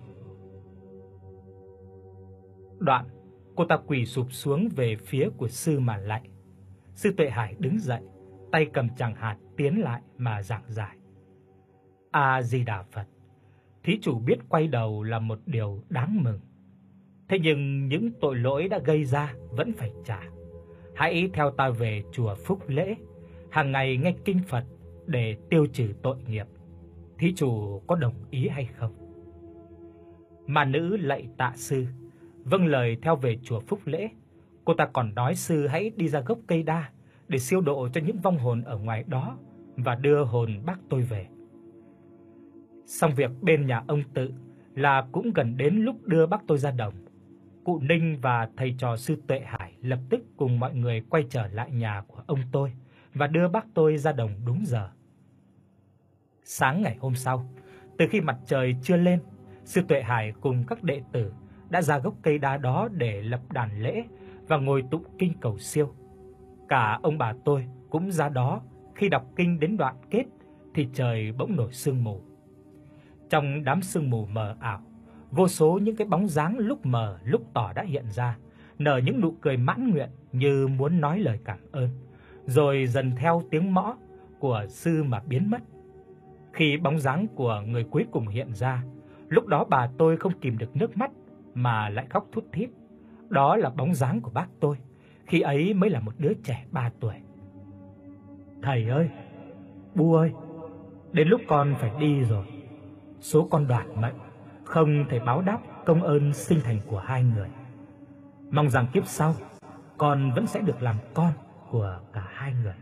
Đoạn, cô ta quỳ sụp xuống về phía của sư mà lạy. Sư Tuệ Hải đứng dậy, tay cầm tràng hạt tiến lại mà giảng giải. A Di Đà Phật, thí chủ biết quay đầu là một điều đáng mừng. Thế nhưng những tội lỗi đã gây ra vẫn phải trả. Hãy theo ta về chùa Phúc Lễ, hàng ngày nghe kinh Phật để tiêu trừ tội nghiệp. Thí chủ có đồng ý hay không? Mà nữ lạy tạ sư, vâng lời theo về chùa Phúc Lễ. Cô ta còn nói sư hãy đi ra gốc cây đa để siêu độ cho những vong hồn ở ngoài đó và đưa hồn bác tôi về. Xong việc bên nhà ông Tự là cũng gần đến lúc đưa bác tôi ra đồng. Cụ Ninh và thầy trò sư Tuệ Hải lập tức cùng mọi người quay trở lại nhà của ông tôi và đưa bác tôi ra đồng đúng giờ. Sáng ngày hôm sau, từ khi mặt trời chưa lên, sư Tuệ Hải cùng các đệ tử đã ra gốc cây đa đó để lập đàn lễ và ngồi tụng kinh cầu siêu. Cả ông bà tôi cũng ra đó, khi đọc kinh đến đoạn kết thì trời bỗng nổi sương mù. Trong đám sương mù mờ ảo, vô số những cái bóng dáng lúc mờ lúc tỏ đã hiện ra, nở những nụ cười mãn nguyện như muốn nói lời cảm ơn, rồi dần theo tiếng mõ của sư mà biến mất. Khi bóng dáng của người cuối cùng hiện ra, lúc đó bà tôi không kìm được nước mắt mà lại khóc thút thít. Đó là bóng dáng của bác tôi, khi ấy mới là một đứa trẻ ba tuổi. "Thầy ơi, Bu ơi, đến lúc con phải đi rồi. Số con đoạt mệnh, không thể báo đáp công ơn sinh thành của hai người. Mong rằng kiếp sau con vẫn sẽ được làm con của cả hai người."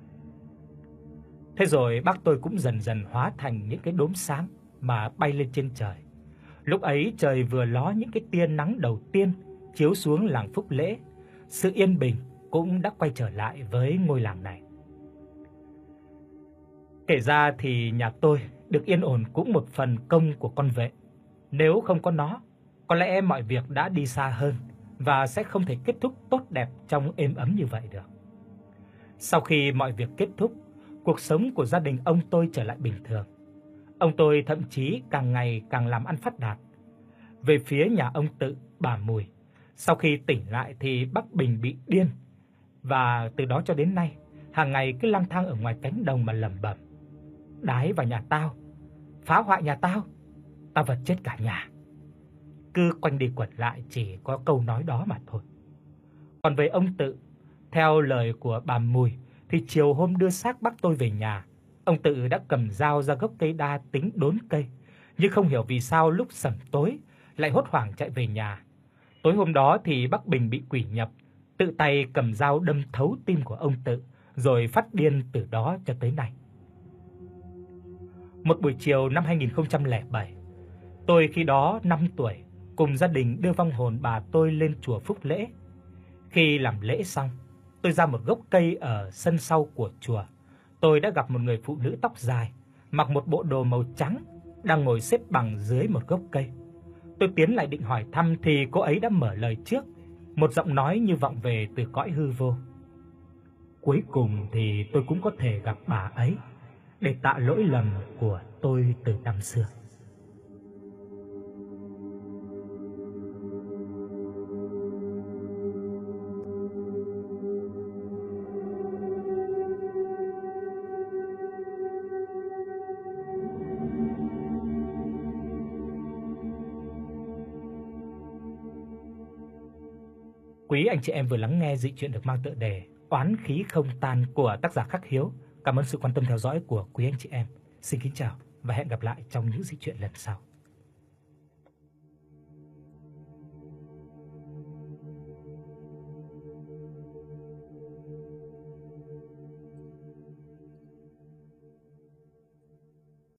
Thế rồi bác tôi cũng dần dần hóa thành những cái đốm sáng mà bay lên trên trời. Lúc ấy trời vừa ló những cái tia nắng đầu tiên chiếu xuống làng Phúc Lễ, sự yên bình cũng đã quay trở lại với ngôi làng này. Kể ra thì nhà tôi được yên ổn cũng một phần công của con vệ. Nếu không có nó, có lẽ mọi việc đã đi xa hơn và sẽ không thể kết thúc tốt đẹp trong êm ấm như vậy được. Sau khi mọi việc kết thúc, cuộc sống của gia đình ông tôi trở lại bình thường. Ông tôi thậm chí càng ngày càng làm ăn phát đạt. Về phía nhà ông Tự, bà Mùi, sau khi tỉnh lại thì bác Bình bị điên, và từ đó cho đến nay, hàng ngày cứ lang thang ở ngoài cánh đồng mà lẩm bẩm: "Đái vào nhà tao, phá hoại nhà tao, tao vật chết cả nhà." Cứ quanh đi quẩn lại chỉ có câu nói đó mà thôi. Còn về ông Tự, theo lời của bà Mùi thì chiều hôm đưa xác bác tôi về nhà, ông Tự đã cầm dao ra gốc cây đa tính đốn cây, nhưng không hiểu vì sao lúc sẩm tối lại hốt hoảng chạy về nhà. Tối hôm đó thì bác Bình bị quỷ nhập, tự tay cầm dao đâm thấu tim của ông Tự, rồi phát điên từ đó cho tới nay. Một buổi chiều năm hai nghìn không trăm lẻ bảy, tôi khi đó năm tuổi, cùng gia đình đưa vong hồn bà tôi lên chùa Phúc Lễ. Khi làm lễ xong, tôi ra một gốc cây ở sân sau của chùa. Tôi đã gặp một người phụ nữ tóc dài, mặc một bộ đồ màu trắng, đang ngồi xếp bằng dưới một gốc cây. Tôi tiến lại định hỏi thăm thì cô ấy đã mở lời trước, một giọng nói như vọng về từ cõi hư vô. "Cuối cùng thì tôi cũng có thể gặp bà ấy để tạ lỗi lầm của tôi từ năm xưa." Quý anh chị em vừa lắng nghe dị truyện được mang tựa đề Oán khí không tan của tác giả Khắc Hiếu. Cảm ơn sự quan tâm theo dõi của quý anh chị em. Xin kính chào và hẹn gặp lại trong những dị truyện lần sau.